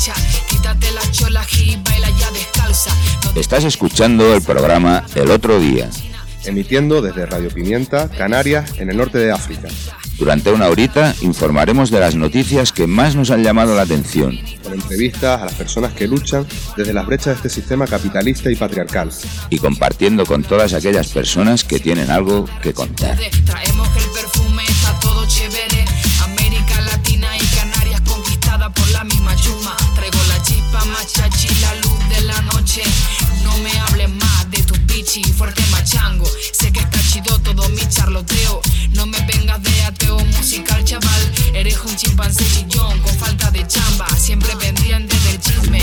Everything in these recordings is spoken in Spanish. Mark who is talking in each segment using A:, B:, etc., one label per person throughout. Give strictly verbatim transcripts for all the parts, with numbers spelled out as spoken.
A: Estás escuchando el programa El Otro Día,
B: emitiendo desde Radio Pimienta, Canarias, en el norte de África.
A: Durante una horita informaremos de las noticias que más nos han llamado la atención.
B: Con entrevistas a las personas que luchan desde las brechas de este sistema capitalista y patriarcal.
A: Y compartiendo con todas aquellas personas que tienen algo que contar.
C: Traemos el perfume, está todo chévere. América Latina y Canarias conquistada por la misma chuma. Traigo la chispa, machachi, la luz de la noche. No me hables más de tu pichi, fuerte machango. Sé que está chido todo mi charloteo. No me vengas de ateo musical, chaval. Eres un chimpancé chillón con falta de chamba. Siempre pendiente del chisme.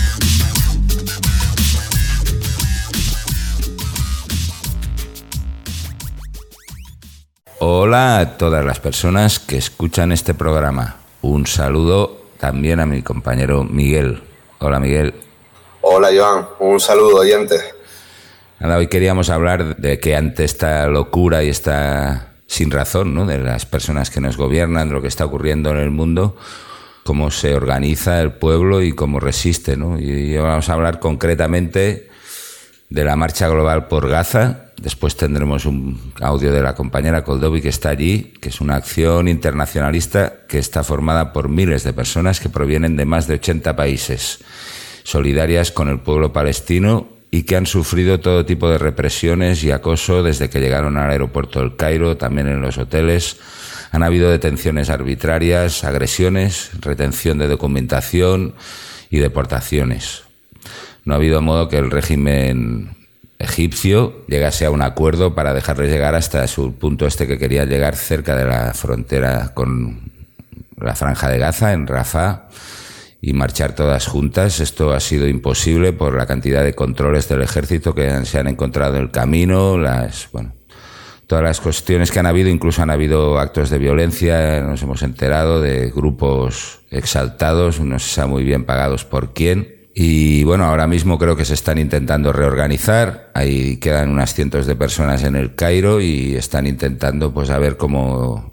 A: Hola a todas las personas que escuchan este programa. Un saludo también a mi compañero Miguel. Hola, Miguel.
D: Hola, Joan. Un saludo, oyentes.
A: Nada, hoy queríamos hablar de que ante esta locura y esta sin razón, ¿no?, de las personas que nos gobiernan, de lo que está ocurriendo en el mundo, cómo se organiza el pueblo y cómo resiste, ¿no? Y vamos a hablar concretamente de la Marcha Global por Gaza. Después tendremos un audio de la compañera Koldovi, que está allí, que es una acción internacionalista que está formada por miles de personas que provienen de más de ochenta países, solidarias con el pueblo palestino y que han sufrido todo tipo de represiones y acoso desde que llegaron al aeropuerto del Cairo, también en los hoteles. Han habido detenciones arbitrarias, agresiones, retención de documentación y deportaciones. No ha habido modo que el régimen egipcio llegase a un acuerdo para dejarles llegar hasta su punto este que quería llegar, cerca de la frontera con la Franja de Gaza, en Rafah, y marchar todas juntas. Esto ha sido imposible por la cantidad de controles del ejército que se han encontrado en el camino, las, bueno, todas las cuestiones que han habido. Incluso han habido actos de violencia, nos hemos enterado de grupos exaltados, no se sabe muy bien pagados por quién. Y bueno, ahora mismo creo que se están intentando reorganizar. Ahí quedan unas cientos de personas en el Cairo y están intentando, pues, a ver cómo,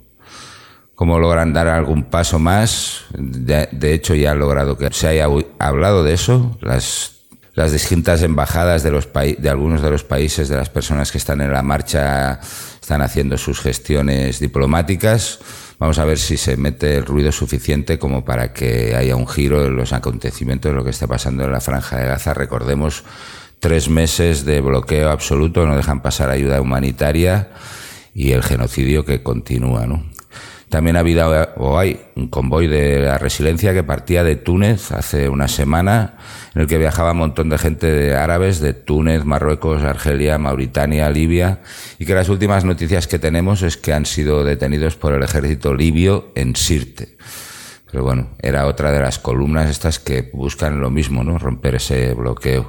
A: cómo logran dar algún paso más. De, de hecho, ya han logrado que se haya hablado de eso. Las, las distintas embajadas de los países, de algunos de los países, de las personas que están en la marcha, están haciendo sus gestiones diplomáticas. Vamos a ver si se mete el ruido suficiente como para que haya un giro en los acontecimientos de lo que está pasando en la Franja de Gaza. Recordemos, tres meses de bloqueo absoluto, no dejan pasar ayuda humanitaria y el genocidio que continúa, ¿no? También ha habido, o hay, un convoy de la Resiliencia que partía de Túnez hace una semana, en el que viajaba un montón de gente de árabes de Túnez, Marruecos, Argelia, Mauritania, Libia, y que las últimas noticias que tenemos es que han sido detenidos por el ejército libio en Sirte. Pero bueno, era otra de las columnas estas que buscan lo mismo, ¿no?, romper ese bloqueo.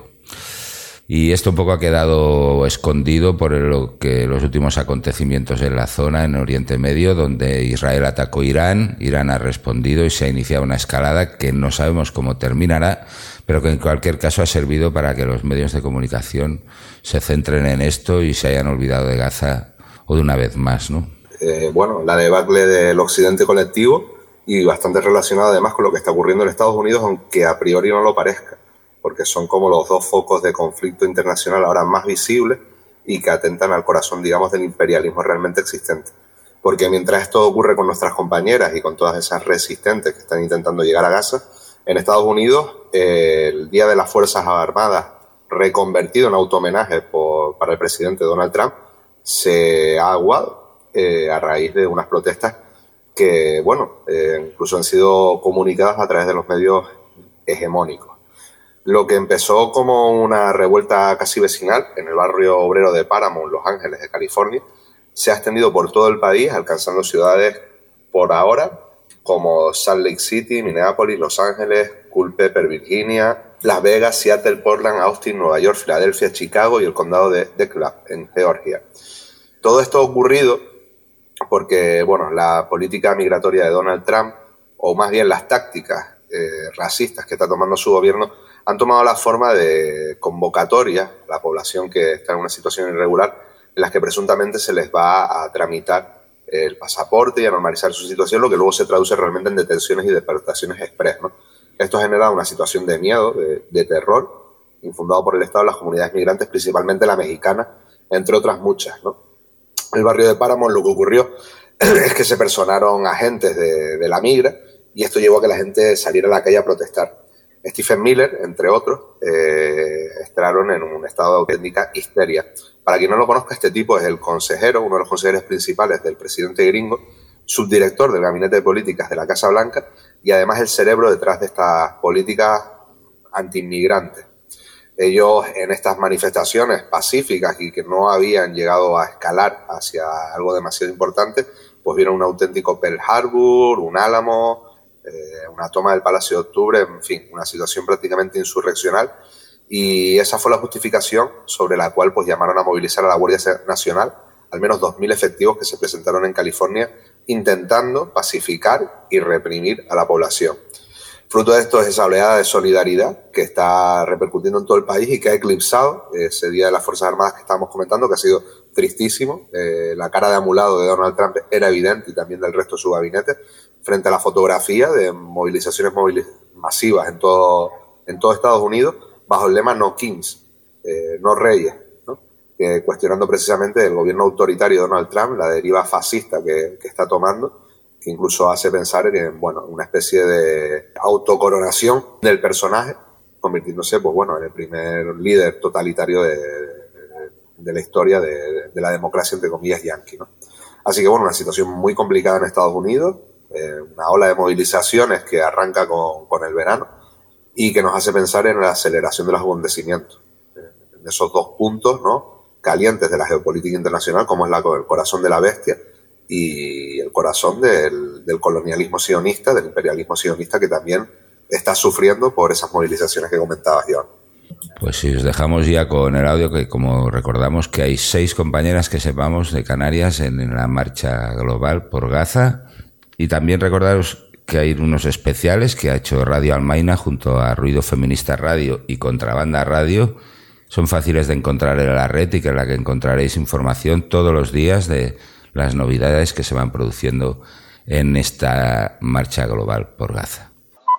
A: Y esto un poco ha quedado escondido por lo que los últimos acontecimientos en la zona, en Oriente Medio, donde Israel atacó Irán, Irán ha respondido y se ha iniciado una escalada que no sabemos cómo terminará, pero que en cualquier caso ha servido para que los medios de comunicación se centren en esto y se hayan olvidado de Gaza o de una vez más, ¿no?
D: Eh, bueno, la debacle del occidente colectivo y bastante relacionada además con lo que está ocurriendo en Estados Unidos, aunque a priori no lo parezca, porque son como los dos focos de conflicto internacional ahora más visibles y que atentan al corazón, digamos, del imperialismo realmente existente. Porque mientras esto ocurre con nuestras compañeras y con todas esas resistentes que están intentando llegar a Gaza, en Estados Unidos, eh, el Día de las Fuerzas Armadas, reconvertido en auto-homenaje por, para el presidente Donald Trump, se ha aguado eh, a raíz de unas protestas que, bueno, eh, incluso han sido comunicadas a través de los medios hegemónicos. Lo que empezó como una revuelta casi vecinal en el barrio obrero de Paramount, Los Ángeles, de California, se ha extendido por todo el país, alcanzando ciudades por ahora como Salt Lake City, Minneapolis, Los Ángeles, Culpeper, Virginia, Las Vegas, Seattle, Portland, Austin, Nueva York, Filadelfia, Chicago y el condado de DeKalb, en Georgia. Todo esto ha ocurrido porque, bueno, la política migratoria de Donald Trump, o más bien las tácticas eh, racistas que está tomando su gobierno, han tomado la forma de convocatoria a la población que está en una situación irregular, en las que presuntamente se les va a tramitar el pasaporte y a normalizar su situación, lo que luego se traduce realmente en detenciones y deportaciones express, ¿no? Esto ha generado una situación de miedo, de, de terror, infundado por el Estado en las comunidades migrantes, principalmente la mexicana, entre otras muchas, ¿no? El barrio de Páramo, lo que ocurrió es que se personaron agentes de, de la migra y esto llevó a que la gente saliera a la calle a protestar. Stephen Miller, entre otros, eh, entraron en un estado de auténtica histeria. Para quien no lo conozca, este tipo es el consejero, uno de los consejeros principales del presidente gringo, subdirector del Gabinete de Políticas de la Casa Blanca y además el cerebro detrás de estas políticas antiinmigrantes. Ellos en estas manifestaciones pacíficas y que no habían llegado a escalar hacia algo demasiado importante, pues vieron un auténtico Pearl Harbor, un Álamo, eh, una toma del Palacio de Octubre, en fin, una situación prácticamente insurreccional. Y esa fue la justificación sobre la cual pues llamaron a movilizar a la Guardia Nacional, al menos dos mil efectivos que se presentaron en California intentando pacificar y reprimir a la población. Fruto de esto es esa oleada de solidaridad que está repercutiendo en todo el país y que ha eclipsado ese Día de las Fuerzas Armadas que estábamos comentando, que ha sido tristísimo. Eh, la cara de amulado de Donald Trump era evidente y también del resto de su gabinete frente a la fotografía de movilizaciones moviliz- masivas en todo, en todo Estados Unidos bajo el lema No Kings, eh, no reyes, ¿no? Eh, cuestionando precisamente el gobierno autoritario de Donald Trump, la deriva fascista que, que está tomando, que incluso hace pensar en, bueno, una especie de autocoronación del personaje, convirtiéndose, pues bueno, en el primer líder totalitario de, de, de la historia de, de la democracia, entre comillas, yanqui, ¿no? Así que, bueno, una situación muy complicada en Estados Unidos, eh, una ola de movilizaciones que arranca con, con el verano y que nos hace pensar en la aceleración de los acontecimientos, en esos dos puntos, ¿no?, calientes de la geopolítica internacional, como es la, el corazón de la bestia y el corazón del, del colonialismo sionista, del imperialismo sionista, que también está sufriendo por esas movilizaciones que comentabas, Joan.
A: Pues sí, os dejamos ya con el audio, que como recordamos que hay seis compañeras que sepamos de Canarias en, en la marcha global por Gaza, y también recordaros que hay unos especiales que ha hecho Radio Almaina junto a Ruido Feminista Radio y Contrabanda Radio. Son fáciles de encontrar en la red y que en la que encontraréis información todos los días de las novedades que se van produciendo en esta marcha global por Gaza.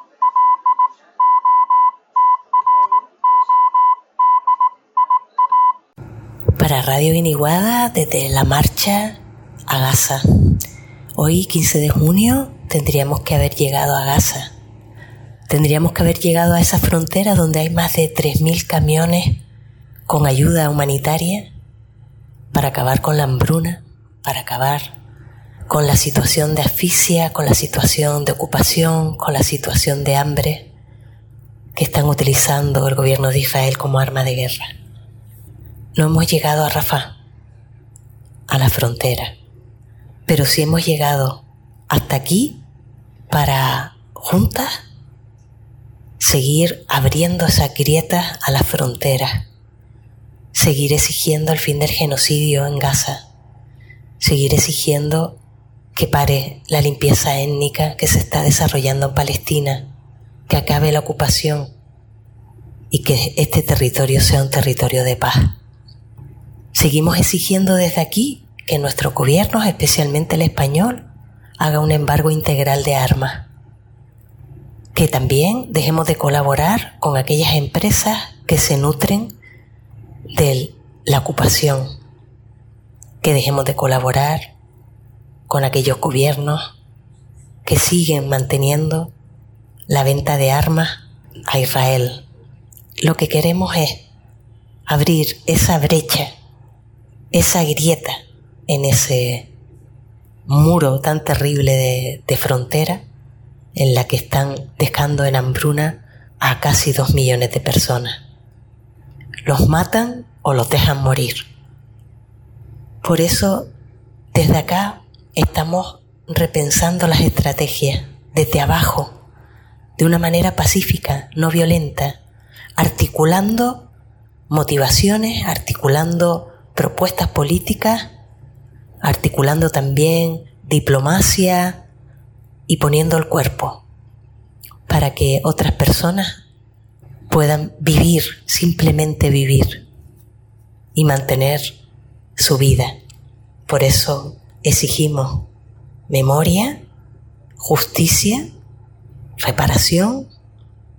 E: Para Radio Iniguada, desde la marcha a Gaza. Hoy, quince de junio, tendríamos que haber llegado a Gaza. Tendríamos que haber llegado a esa frontera donde hay más de tres mil camiones con ayuda humanitaria para acabar con la hambruna, para acabar con la situación de asfixia, con la situación de ocupación, con la situación de hambre que están utilizando el gobierno de Israel como arma de guerra. No hemos llegado a Rafah, a la frontera, pero sí hemos llegado hasta aquí para juntas seguir abriendo esas grietas a las fronteras, seguir exigiendo el fin del genocidio en Gaza, seguir exigiendo que pare la limpieza étnica que se está desarrollando en Palestina, que acabe la ocupación y que este territorio sea un territorio de paz. Seguimos exigiendo desde aquí que nuestros gobiernos, especialmente el español, haga un embargo integral de armas, que también dejemos de colaborar con aquellas empresas que se nutren de la ocupación, que dejemos de colaborar con aquellos gobiernos que siguen manteniendo la venta de armas a Israel. Lo que queremos es abrir esa brecha, esa grieta en ese muro tan terrible de, de frontera en la que están dejando en hambruna a casi dos millones de personas. Los matan o los dejan morir. Por eso, desde acá estamos repensando las estrategias desde abajo, de una manera pacífica, no violenta, articulando motivaciones, articulando propuestas políticas, articulando también diplomacia y poniendo el cuerpo para que otras personas puedan vivir, simplemente vivir y mantener su vida. Por eso exigimos memoria, justicia, reparación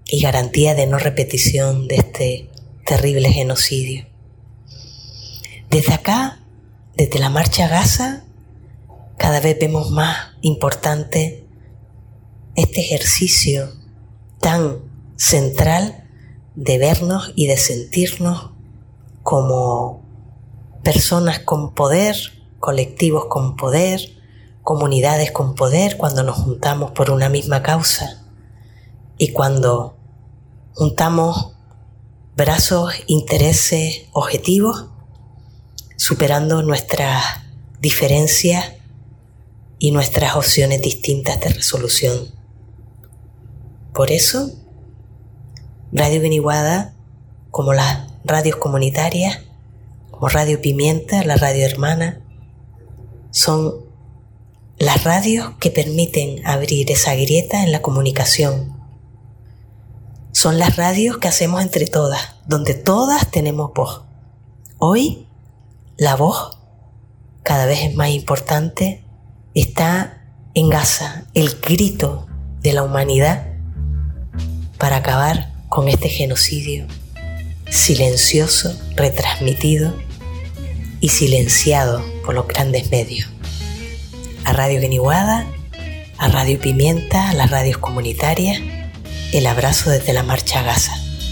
E: y garantía de no repetición de este terrible genocidio. Desde acá, desde la Marcha a Gaza, cada vez vemos más importante este ejercicio tan central de vernos y de sentirnos como personas con poder, colectivos con poder, comunidades con poder, cuando nos juntamos por una misma causa y cuando juntamos brazos, intereses, objetivos, superando nuestras diferencias y nuestras opciones distintas de resolución. Por eso, Radio Guiniguada, como las radios comunitarias, como Radio Pimienta, la radio hermana, son las radios que permiten abrir esa grieta en la comunicación. Son las radios que hacemos entre todas, donde todas tenemos voz. Hoy, la voz, cada vez es más importante, está en Gaza, el grito de la humanidad para acabar con este genocidio silencioso, retransmitido y silenciado por los grandes medios. A Radio Guiniguada, a Radio Pimienta, a las radios comunitarias, el abrazo desde la Marcha a Gaza.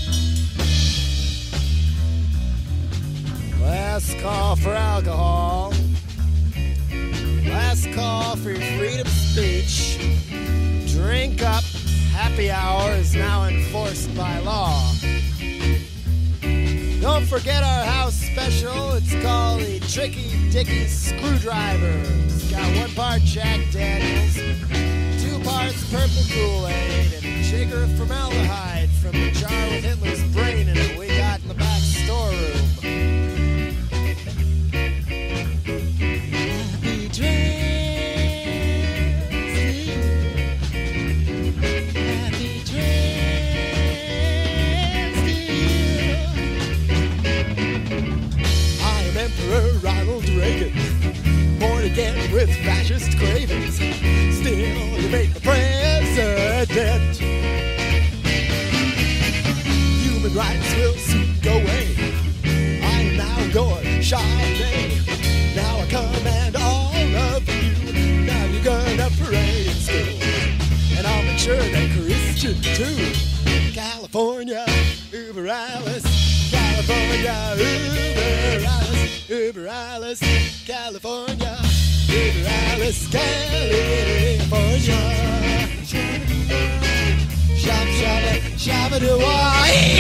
F: Last call for alcohol. Last call for your freedom of speech. Drink up. Happy hour is now enforced by law. Don't forget our house special. It's called the Tricky Dicky Screwdriver. It's got one part Jack Daniels, two parts purple Kool-Aid, and a shaker of formaldehyde from the jar with Hitler's brain in it we got in the back storeroom. Happy dreams to you. Happy dreams to you. I am Emperor Ronald Reagan, born again with fascist cravings. Still, you make the president. Human rights will soon go away. I am now going shopping. Now I command all of you. Now you're gonna pray in school, and I'll make sure that Christian too. California, Uber Alice. California, Uber Alice. Uber Alice, California. Uber Alice, California. Shop, shop, shop, do I?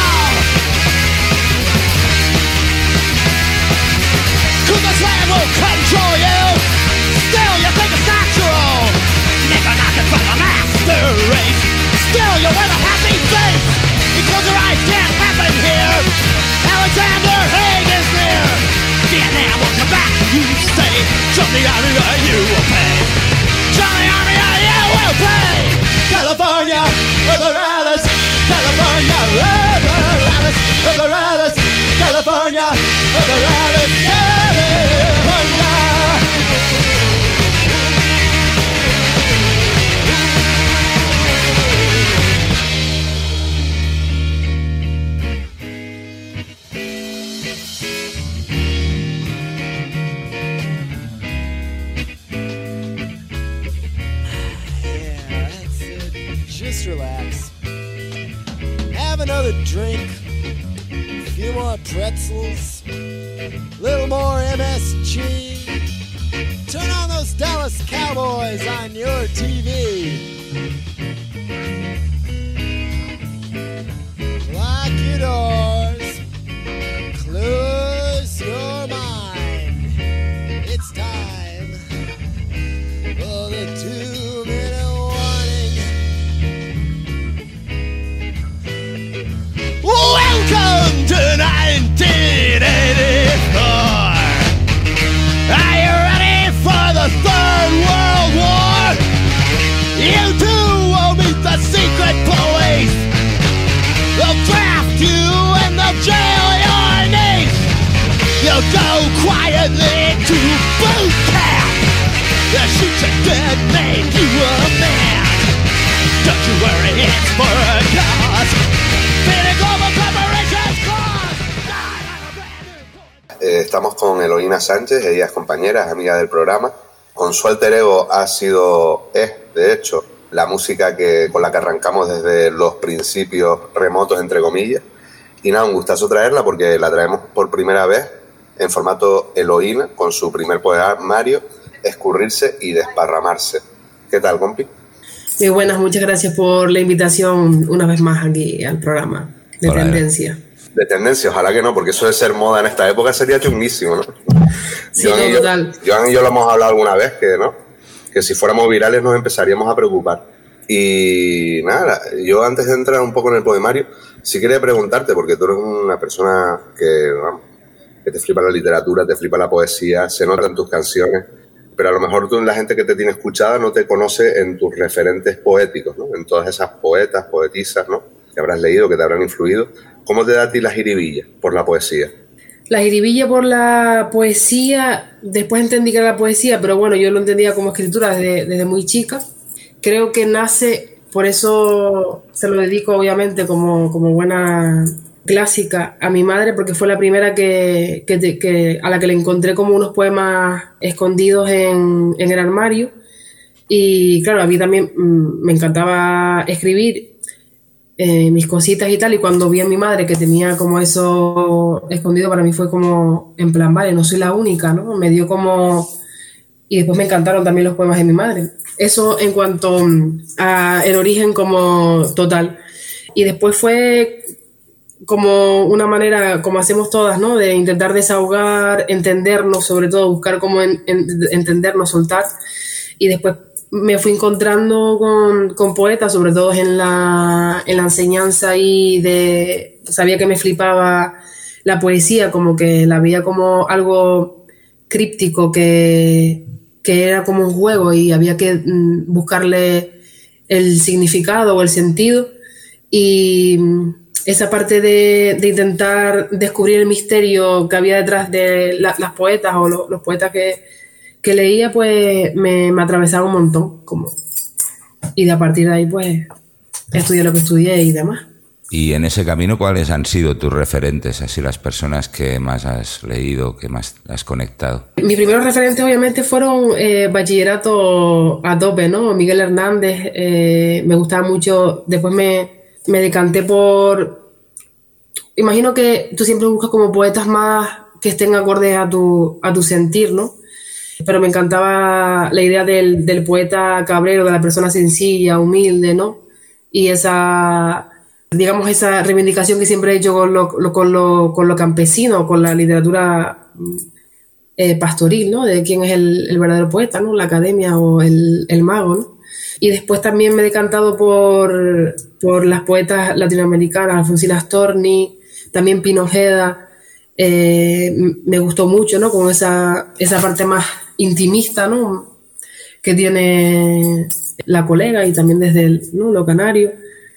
F: Cause this land will control you. Still you think it's natural. Never nothing but a master race. Still you wear a happy face. Because your eyes can't happen here. Alexander Haig is near. Vietnam will come back, you stay. Join the army or you will pay. Join the army or you will pay. California, Uber Alice. California, Uber Alice. Uber Alice. California, Uber Alice. California. Just relax. Have another drink. A few more pretzels. A little more M S G. Turn on those Dallas Cowboys on your T V. Lock your doors. Close your mind. It's time for the two-minute Welcome to nineteen eighty-four. Are you ready for the Third World War? You too will meet the secret police. They'll draft you and they'll jail your niece. You'll go quietly to boot camp. They'll shoot you dead, make you a man. Don't you worry, it's for a cause.
D: estamos con Eloína Sánchez, ella es compañera, es amiga del programa. Con su alter ego ha sido, es de hecho, la música que, con la que arrancamos desde los principios remotos, entre comillas. Y nada, un gustazo traerla porque la traemos por primera vez en formato Eloína, con su primer poemario, Escurrirse y Desparramarse. ¿Qué tal, compi?
G: Muy buenas, muchas gracias por la invitación una vez más aquí al programa de Hola, Tendencia.
D: De Tendencia, ojalá que no, porque eso de ser moda en esta época sería chunguísimo, ¿no?
G: Sí, Joan, no, total.
D: Yo, Joan y yo lo hemos hablado alguna vez, que no, que si fuéramos virales nos empezaríamos a preocupar. Y nada, yo antes de entrar un poco en el poemario, sí quería preguntarte, porque tú eres una persona que, vamos, que te flipa la literatura, te flipa la poesía, se nota en tus canciones, pero a lo mejor tú, la gente que te tiene escuchada, no te conoce en tus referentes poéticos, ¿no? En todas esas poetas, poetisas, ¿no? Que habrás leído, que te habrán influido. ¿Cómo te da a ti la jiribilla por la poesía?
G: La jiribilla por la poesía, después entendí que era la poesía, pero bueno, yo lo entendía como escritura desde, desde muy chica. Creo que nace, por eso se lo dedico obviamente como, como buena clásica a mi madre, porque fue la primera que, que, que a la que le encontré como unos poemas escondidos en, en el armario. Y claro, a mí también mmm, me encantaba escribir eh, mis cositas y tal, y cuando vi a mi madre que tenía como eso escondido, para mí fue como, en plan, vale, no soy la única, ¿no? Me dio como... Y después me encantaron también los poemas de mi madre. Eso en cuanto a el origen como total. Y después fue como una manera, como hacemos todas, ¿no? De intentar desahogar, entendernos, sobre todo buscar cómo en, en, entendernos, soltar. Y después me fui encontrando con, con poetas, sobre todo en la, en la enseñanza, y de, sabía que me flipaba la poesía, como que la veía como algo críptico, que, que era como un juego y había que mm, buscarle el significado o el sentido. Y esa parte de, de intentar descubrir el misterio que había detrás de la, las poetas o lo, los poetas que, que leía, pues me, me atravesaba un montón. Como, y de a partir de ahí, pues, estudié lo que estudié y demás.
A: Y en ese camino, ¿cuáles han sido tus referentes, así las personas que más has leído, que más has conectado?
G: Mis primeros referentes obviamente fueron eh, bachillerato a tope, ¿no? Miguel Hernández, eh, me gustaba mucho. Después me, me decanté por... Imagino que tú siempre buscas como poetas más que estén acordes a tu, a tu sentir, ¿no? Pero me encantaba la idea del, del poeta cabrero, de la persona sencilla, humilde, ¿no? Y esa... digamos, esa reivindicación que siempre he hecho con lo, lo, con lo, con lo campesino, con la literatura eh, pastoril, ¿no? De quién es el, el verdadero poeta, ¿no? La academia o el, el mago, ¿no? Y después también me he decantado por, por las poetas latinoamericanas, Alfonsina Storni, también Pino Ojeda. Eh, me gustó mucho, ¿no? Con esa, esa parte más intimista, ¿no? Que tiene la colega, y también desde el, ¿no? Lo canario.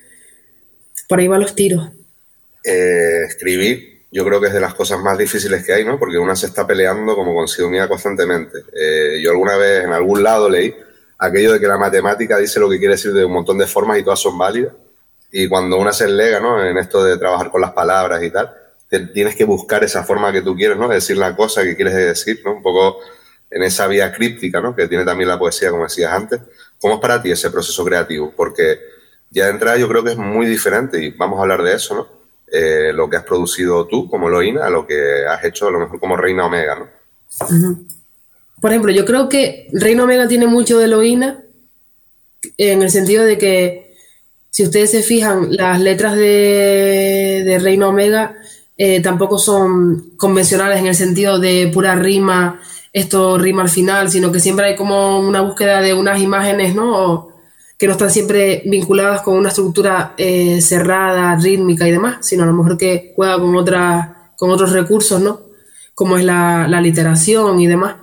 G: Por ahí van los tiros.
D: Eh, escribir, yo creo que es de las cosas más difíciles que hay, ¿no? Porque una se está peleando como consigo misma constantemente. Eh, yo alguna vez en algún lado leí aquello de que la matemática dice lo que quiere decir de un montón de formas y todas son válidas. Y cuando una se enlega, ¿no? En esto de trabajar con las palabras y tal, te, tienes que buscar esa forma que tú quieres, ¿no? De decir la cosa que quieres decir, ¿no? Un poco en esa vía críptica, ¿no? Que tiene también la poesía, como decías antes. ¿Cómo es para ti ese proceso creativo? Porque ya de entrada yo creo que es muy diferente, y vamos a hablar de eso, ¿no? Eh, lo que has producido tú como Eloína a lo que has hecho a lo mejor como Reina Omega, ¿no?
G: Uh-huh. Por ejemplo, yo creo que Reina Omega tiene mucho de Eloína, en el sentido de que, si ustedes se fijan, las letras de, de Reina Omega eh, tampoco son convencionales en el sentido de pura rima, esto rima al final, sino que siempre hay como una búsqueda de unas imágenes, ¿no? Que no están siempre vinculadas con una estructura eh, cerrada, rítmica y demás, sino a lo mejor que juega con, otra, con otros recursos, ¿no? Como es la, la literación y demás.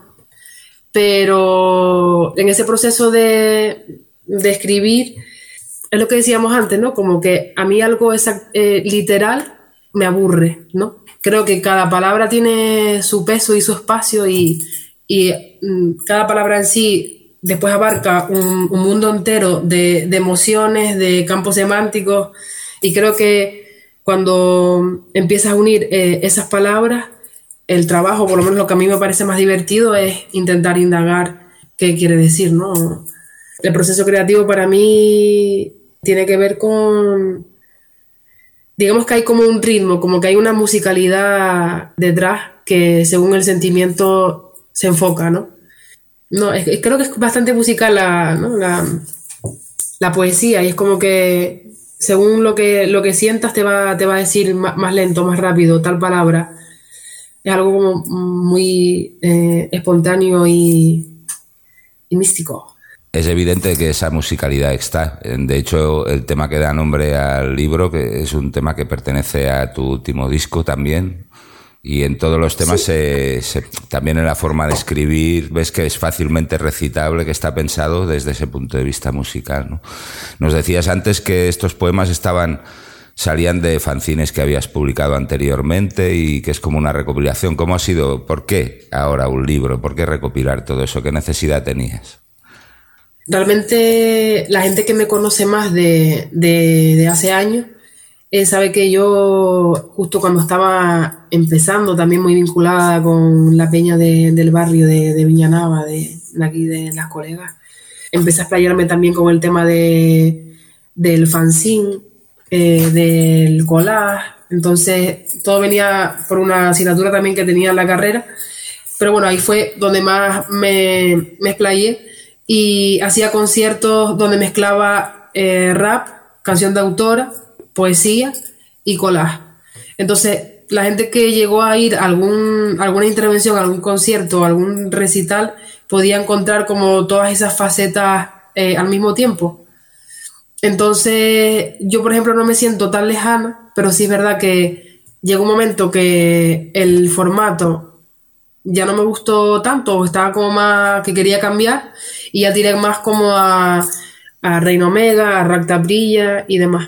G: Pero en ese proceso de, de escribir, es lo que decíamos antes, ¿no? Como que a mí algo exact, eh, literal me aburre, ¿no? Creo que cada palabra tiene su peso y su espacio, y, y mm, cada palabra en sí después abarca un, un mundo entero de, de emociones, de campos semánticos, y creo que cuando empiezas a unir eh, esas palabras, el trabajo, por lo menos lo que a mí me parece más divertido, es intentar indagar qué quiere decir, ¿no? El proceso creativo para mí tiene que ver con, digamos que hay como un ritmo, como que hay una musicalidad detrás que según el sentimiento se enfoca, ¿no? No, es, es, creo que es bastante musical la, ¿no? la, la poesía, y es como que según lo que, lo que sientas te va, te va a decir más, más lento, más rápido, tal palabra. Es algo como muy eh, espontáneo y, y místico.
A: Es evidente que esa musicalidad está. De hecho, el tema que da nombre al libro, que es un tema que pertenece a tu último disco también, y en todos los temas, sí. se, se, también en la forma de escribir, ves que es fácilmente recitable, que está pensado desde ese punto de vista musical, ¿no? Nos decías antes que estos poemas estaban salían de fanzines que habías publicado anteriormente y que es como una recopilación. ¿Cómo ha sido? ¿Por qué ahora un libro? ¿Por qué recopilar todo eso? ¿Qué necesidad tenías?
G: Realmente la gente que me conoce más de, de, de hace años eh, sabe que yo justo cuando estaba empezando, también muy vinculada con la peña de, del barrio de, de Viñanava, de, de aquí de las colegas, empecé a explayarme también con el tema de, del fanzine, eh, del collage. Entonces todo venía por una asignatura también que tenía en la carrera, pero bueno, ahí fue donde más me, me explayé y hacía conciertos donde mezclaba eh, rap, canción de autora, poesía y collage. Entonces la gente que llegó a ir a algún, alguna intervención, algún concierto, algún recital, podía encontrar como todas esas facetas eh, al mismo tiempo. Entonces yo, por ejemplo, no me siento tan lejana, pero sí es verdad que llegó un momento que el formato ya no me gustó tanto, o estaba como más que quería cambiar, y ya tiré más como a, a Reina Omega, a Ractabrilla y demás.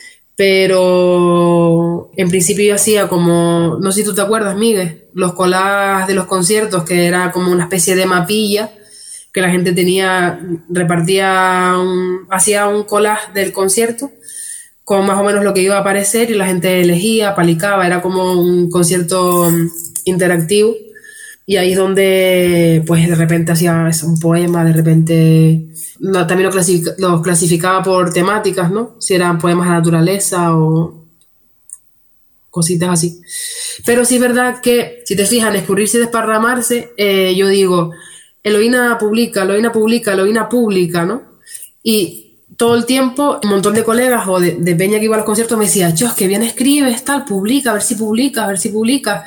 G: Pero en principio yo hacía como, no sé si tú te acuerdas, Miguel, los collages de los conciertos, que era como una especie de mapilla que la gente tenía, repartía, un, hacía un collage del concierto con más o menos lo que iba a aparecer y la gente elegía, palicaba, era como un concierto interactivo. Y ahí es donde, pues, de repente hacía un poema, de repente no, también lo, clasific, lo clasificaba por temáticas, ¿no? Si eran poemas de naturaleza o cositas así. Pero sí es verdad que, si te fijas, en escurrirse y desparramarse, eh, yo digo, Eloína publica, Eloína publica, Eloína publica, ¿no? Y todo el tiempo, un montón de colegas o de, de peña que iba a los conciertos me decía, Chos, que bien escribes, tal, publica, a ver si publica, a ver si publica.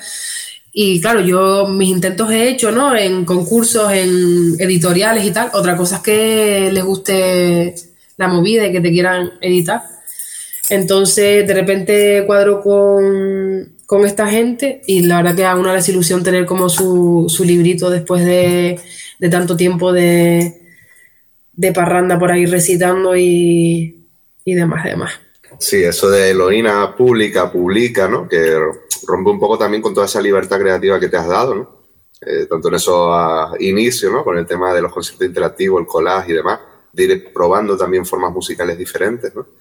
G: Y claro, yo mis intentos he hecho, ¿no? En concursos, en editoriales y tal. Otra cosa es que les guste la movida y que te quieran editar. Entonces, de repente cuadro con, con esta gente y la verdad que a una desilusión tener como su, su librito después de, de tanto tiempo de, de parranda por ahí recitando y, y demás, demás.
D: Sí, eso de Eloína publica, publica, ¿no? Que rompe un poco también con toda esa libertad creativa que te has dado, ¿no? Eh, tanto en eso a inicio, ¿no? Con el tema de los conciertos interactivos, el collage y demás, de ir probando también formas musicales diferentes, ¿no?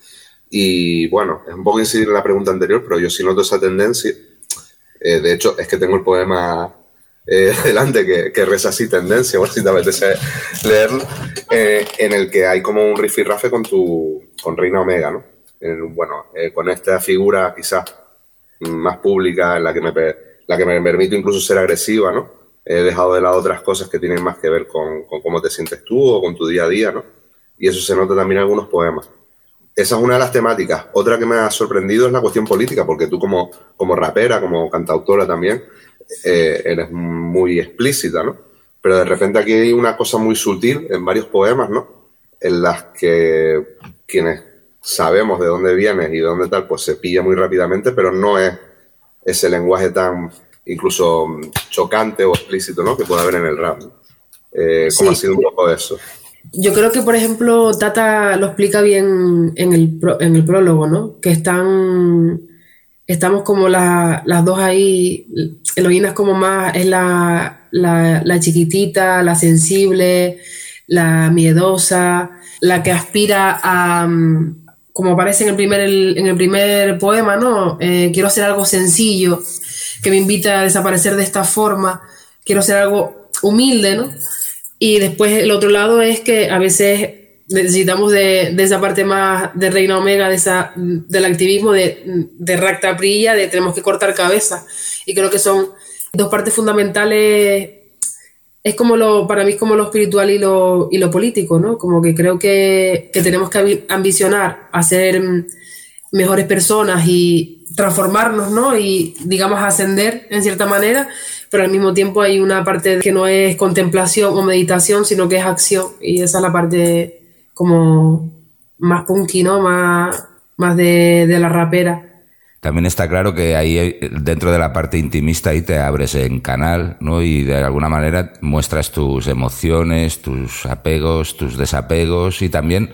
D: Y bueno, es un poco incidir en la pregunta anterior, pero yo sí noto esa tendencia. Eh, de hecho, es que tengo el poema eh, delante que, que reza así, tendencia, bueno, si te apetece leerlo, eh, en el que hay como un rifirrafe con tu, con Reina Omega, ¿no? En, bueno, eh, con esta figura quizás más pública, en la que me, la que me permite incluso ser agresiva, ¿no? He dejado de lado otras cosas que tienen más que ver con, con cómo te sientes tú o con tu día a día, ¿no? Y eso se nota también en algunos poemas. Esa es una de las temáticas. Otra que me ha sorprendido es la cuestión política, porque tú como, como rapera, como cantautora también, eh, eres muy explícita, ¿no? Pero de repente aquí hay una cosa muy sutil en varios poemas, ¿no? En las que quienes sabemos de dónde vienes y de dónde tal, pues se pilla muy rápidamente, pero no es ese lenguaje tan incluso chocante o explícito, ¿no? Que puede haber en el rap, ¿no? Eh, ¿Cómo sí. ha sido un poco eso?
G: Yo creo que, por ejemplo, Tata lo explica bien en el, pro, en el prólogo, ¿no? Que están, estamos como la, las dos ahí, Eloína es como más, es la, la, la chiquitita, la sensible, la miedosa, la que aspira a, como aparece en el primer, el, en el primer poema, ¿no? Eh, quiero hacer algo sencillo, que me invita a desaparecer de esta forma, quiero ser algo humilde, ¿no? Y después el otro lado es que a veces necesitamos de, de esa parte más de Reina Omega, de esa, del activismo, de, de Racta Prilla, de tenemos que cortar cabeza. Y creo que son dos partes fundamentales. Es como lo, para mí es como lo espiritual y lo, y lo político, ¿no? Como que creo que, que tenemos que ambicionar a ser mejores personas y transformarnos, ¿no? Y, digamos, ascender en cierta manera, pero al mismo tiempo hay una parte que no es contemplación o meditación, sino que es acción, y esa es la parte como más punky, ¿no? Más, más de, de la rapera.
A: También está claro que ahí dentro de la parte intimista ahí te abres en canal, ¿no? Y de alguna manera muestras tus emociones, tus apegos, tus desapegos, y también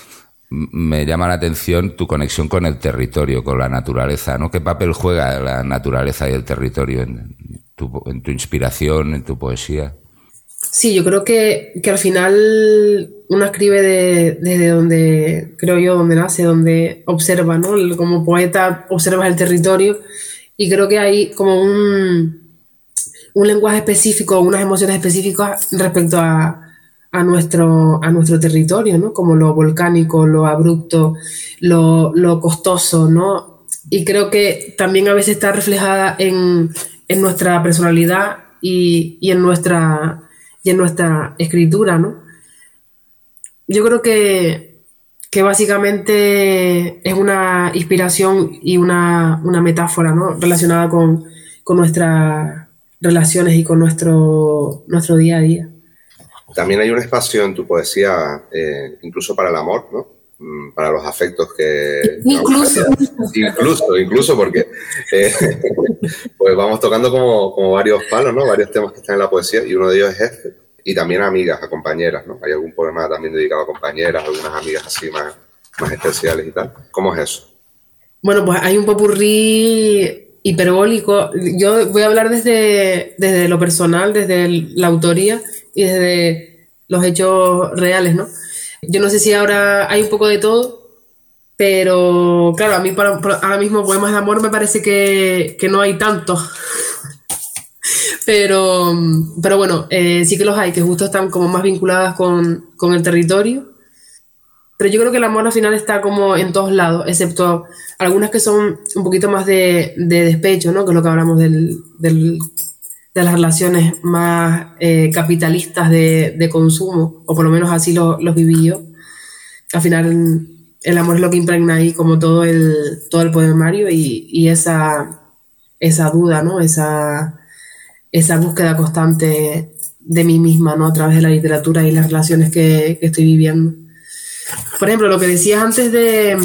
A: me llama la atención tu conexión con el territorio, con la naturaleza, ¿no? ¿Qué papel juega la naturaleza y el territorio en tu, en tu inspiración, en tu poesía?
G: Sí, yo creo que, que al final uno escribe de, desde donde, creo yo, donde nace, donde observa, ¿no? Como poeta observas el territorio, y creo que hay como un, un lenguaje específico, unas emociones específicas respecto a, a, nuestro, a nuestro territorio, ¿no? Como lo volcánico, lo abrupto, lo, lo costoso, ¿no? Y creo que también a veces está reflejada en, en nuestra personalidad y, y en nuestra... y en nuestra escritura, ¿no? Yo creo que, que básicamente es una inspiración y una, una metáfora, ¿no? Relacionada con, con nuestras relaciones y con nuestro, nuestro día a día.
D: También hay un espacio en tu poesía, eh, incluso para el amor, ¿no? Para los afectos que...
G: Incluso.
D: No, incluso, incluso porque eh, pues vamos tocando como, como varios palos, ¿no? Varios temas que están en la poesía, y uno de ellos es este. Y también a amigas, a compañeras, ¿no? Hay algún poema también dedicado a compañeras, algunas amigas así más, más especiales y tal. ¿Cómo es eso?
G: Bueno, pues hay un popurrí hiperbólico. Yo voy a hablar desde, desde lo personal, desde el, la autoría y desde los hechos reales, ¿no? Yo no sé si ahora hay un poco de todo, pero claro, a mí para, para, ahora mismo poemas de amor me parece que, que no hay tantos. pero, pero bueno, eh, sí que los hay, que justo están como más vinculadas con, con el territorio. Pero yo creo que el amor al final está como en todos lados, excepto algunas que son un poquito más de, de despecho, ¿no? Que es lo que hablamos del, del, de las relaciones más eh, capitalistas de, de consumo, o por lo menos así lo, los viví yo. Al final el amor es lo que impregna ahí como todo el, todo el poemario, y, y esa, esa duda, ¿no? Esa, esa búsqueda constante de mí misma, ¿no? A través de la literatura y las relaciones que, que estoy viviendo. Por ejemplo, lo que decías antes de,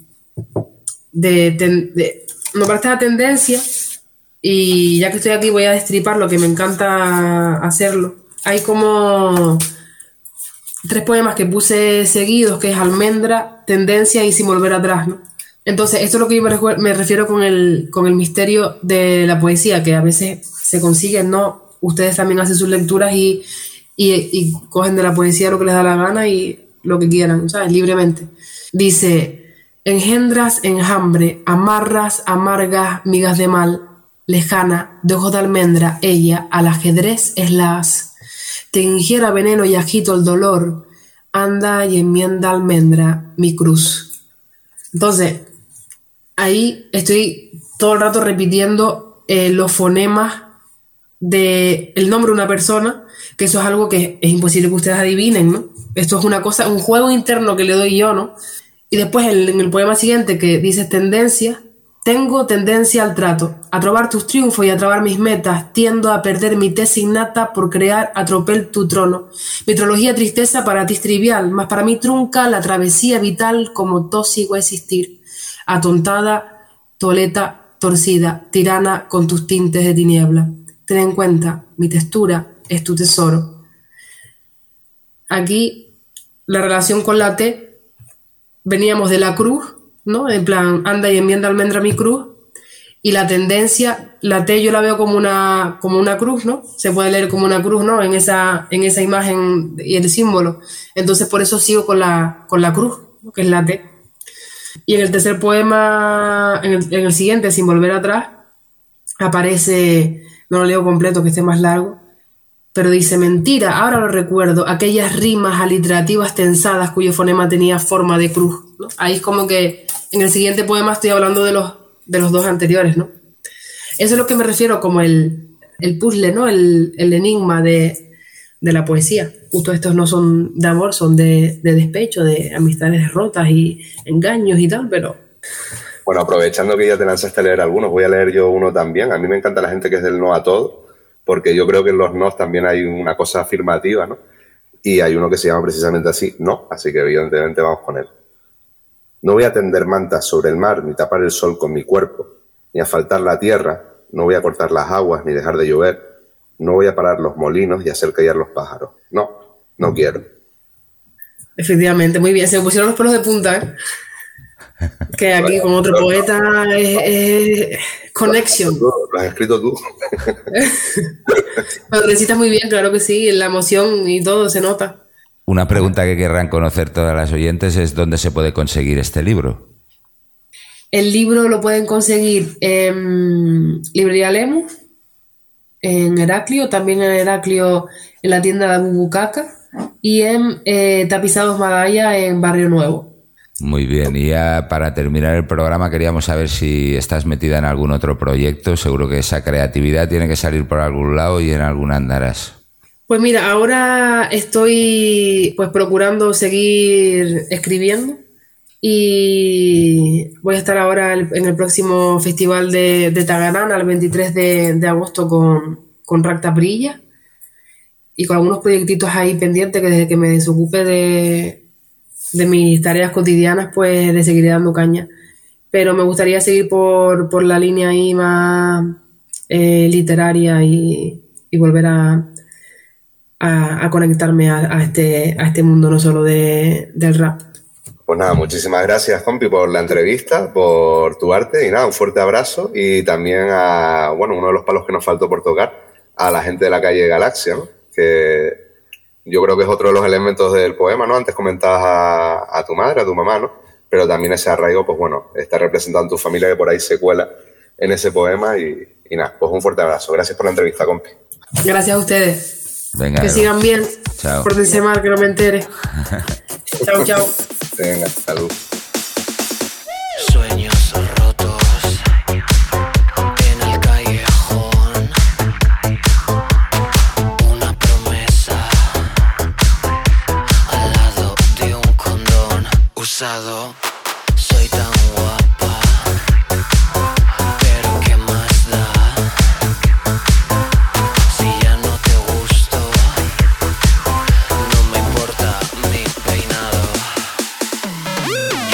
G: de, de, de nombraste la tendencia, y ya que estoy aquí voy a destripar lo que me encanta hacerlo. Hay como tres poemas que puse seguidos, que es Almendra, Tendencia y Sin Volver Atrás, ¿no? Entonces, esto es lo que yo me, refiero, me refiero con el, con el misterio de la poesía, que a veces se consigue, ¿no? Ustedes también hacen sus lecturas y, y, y cogen de la poesía lo que les da la gana y lo que quieran, ¿sabes? Libremente. Dice: engendras enjambre, amarras amargas migas de mal, lejana, de ojos de almendra, ella al ajedrez es la as. Te ingiera veneno y agito el dolor, anda y enmienda almendra mi cruz. Entonces, ahí estoy todo el rato repitiendo eh, los fonemas del nombre de una persona, que eso es algo que es imposible que ustedes adivinen, ¿no? Esto es una cosa, un juego interno que le doy yo, ¿no? Y después el, en el poema siguiente, que dice tendencia: tengo tendencia al trato, a trobar tus triunfos y a trabar mis metas, tiendo a perder mi tesis innata por crear a tropel tu trono. Mi trología tristeza para ti es trivial, mas para mí trunca la travesía vital como tóxico existir. Atontada, toleta, torcida, tirana con tus tintes de tiniebla. Ten en cuenta, mi textura es tu tesoro. Aquí la relación con la T, veníamos de la cruz, ¿no? En plan, anda y enmienda almendra mi cruz, y la tendencia, la T yo la veo como una, como una cruz, ¿no? Se puede leer como una cruz, ¿no? En esa, en esa imagen y el símbolo. Entonces por eso sigo con la, con la cruz, ¿no? Que es la T. Y en el tercer poema, en el, en el siguiente, Sin Volver Atrás, aparece, no lo leo completo, que esté más largo, pero dice: mentira, ahora lo recuerdo, aquellas rimas aliterativas tensadas cuyo fonema tenía forma de cruz, ¿no? Ahí es como que en el siguiente poema estoy hablando de los, de los dos anteriores, ¿no? Eso es lo que me refiero como el, el puzzle, ¿no? El, el enigma de, de la poesía. Justo estos no son de amor, son de, de despecho, de amistades rotas y engaños y tal, pero...
D: Bueno, aprovechando que ya te lanzaste a leer algunos, voy a leer yo uno también. A mí me encanta la gente que es del no a todo, porque yo creo que en los nos también hay una cosa afirmativa, ¿no? Y hay uno que se llama precisamente así, no, así que evidentemente vamos con él. No voy a tender mantas sobre el mar, ni tapar el sol con mi cuerpo, ni asfaltar la tierra, no voy a cortar las aguas, ni dejar de llover, no voy a parar los molinos y hacer callar los pájaros. No, no quiero.
G: Efectivamente, muy bien, se me pusieron los pelos de punta, ¿eh? Que aquí con otro poeta es, es connection.
D: Lo has escrito tú.
G: Lo recitas muy bien, claro que sí, la emoción y todo se nota.
A: Una pregunta que querrán conocer todas las oyentes es ¿dónde se puede conseguir este libro?
G: El libro lo pueden conseguir en Librería Lemus, en Heraclio, también en Heraclio en la tienda de Bubucaca y en eh, Tapizados Madaya en Barrio Nuevo.
A: Muy bien, y ya para terminar el programa queríamos saber si estás metida en algún otro proyecto. Seguro que esa creatividad tiene que salir por algún lado y en alguna andarás.
G: Pues mira, ahora estoy pues procurando seguir escribiendo y voy a estar ahora en el próximo festival de, de Tagarana el veintitrés de, de agosto con, con Racta Brilla y con algunos proyectitos ahí pendientes que desde que me desocupe de... de mis tareas cotidianas, pues le seguiré dando caña. Pero me gustaría seguir por, por la línea ahí más eh, literaria y, y volver a, a, a conectarme a, a, este, a este mundo, no solo de, del rap.
D: Pues nada, muchísimas gracias, compi, por la entrevista, por tu arte y nada, un fuerte abrazo y también a, bueno, uno de los palos que nos faltó por tocar, a la gente de la calle Galaxia, ¿no? Que yo creo que es otro de los elementos del poema, ¿no? Antes comentabas a, a tu madre, a tu mamá, ¿no? Pero también ese arraigo, pues bueno, está representando a tu familia que por ahí se cuela en ese poema y, y nada, pues un fuerte abrazo. Gracias por la entrevista, compi.
G: Gracias a ustedes.
A: Venga,
G: que
A: Ero.
G: sigan bien.
A: Chao.
G: Pórtense mal, que no me entere. Chao, chao.
D: Venga, salud.
H: Sueños rotos en el callejón. Una promesa al lado de un condón usado. Soy tan guapa, pero ¿qué más da? Si ya no te gusto, no me importa mi peinado.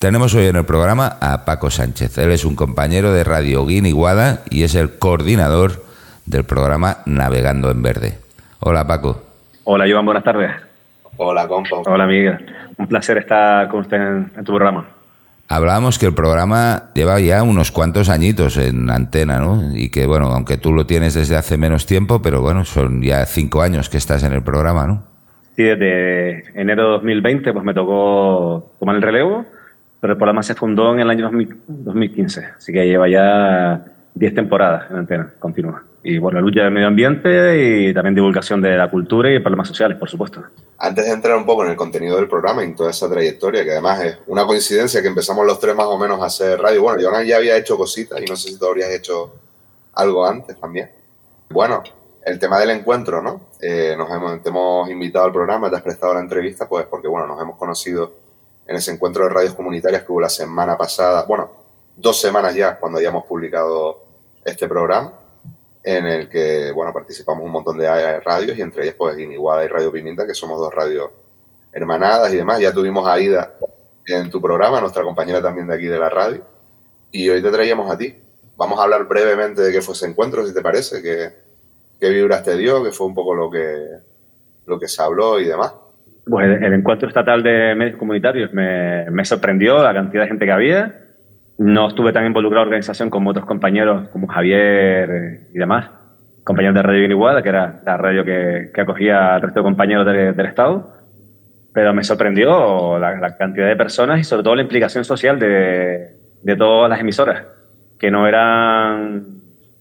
A: Tenemos hoy en el programa a Paco Sánchez. Él es un compañero de Radio Guiniguada y es el coordinador del programa Navegando en Verde. Hola, Paco.
I: Hola, Joan, buenas tardes.
D: Hola, compa.
I: Hola, Miguel. Un placer estar con usted en, en tu programa.
A: Hablábamos que el programa lleva ya unos cuantos añitos en antena, ¿no? Y que, bueno, aunque tú lo tienes desde hace menos tiempo, pero bueno, son ya cinco años que estás en el programa, ¿no?
I: Sí, desde enero de dos mil veinte pues me tocó tomar el relevo, pero el programa se fundó en el año dos mil quince, así que lleva ya diez temporadas en antena, continua. Y bueno, la lucha del medio ambiente y también divulgación de la cultura y problemas sociales, por supuesto.
D: Antes de entrar un poco en el contenido del programa y en toda esa trayectoria, que además es una coincidencia que empezamos los tres más o menos a hacer radio. Bueno, yo ya había hecho cositas y no sé si tú habrías hecho algo antes también. Bueno, el tema del encuentro, ¿no? Eh, nos hemos, te hemos invitado al programa, te has prestado la entrevista, pues porque, bueno, nos hemos conocido en ese encuentro de radios comunitarias que hubo la semana pasada, bueno, dos semanas ya, cuando hayamos publicado este programa, en el que, bueno, participamos un montón de radios y entre ellas, pues, Guiniguada y Radio Pimienta, que somos dos radios hermanadas y demás. Ya tuvimos a Ida en tu programa, nuestra compañera también de aquí de la radio, y hoy te traíamos a ti. Vamos a hablar brevemente de qué fue ese encuentro, si te parece, qué, qué vibras te dio, qué fue un poco lo que, lo que se habló y demás.
I: Pues el, el encuentro estatal de medios comunitarios me, me sorprendió la cantidad de gente que había. No estuve tan involucrado en la organización como otros compañeros, como Javier y demás, compañeros de Radio Guiniguada, que era la radio que, que acogía al resto de compañeros de, del Estado. Pero me sorprendió la, la cantidad de personas y sobre todo la implicación social de, de todas las emisoras, que no eran...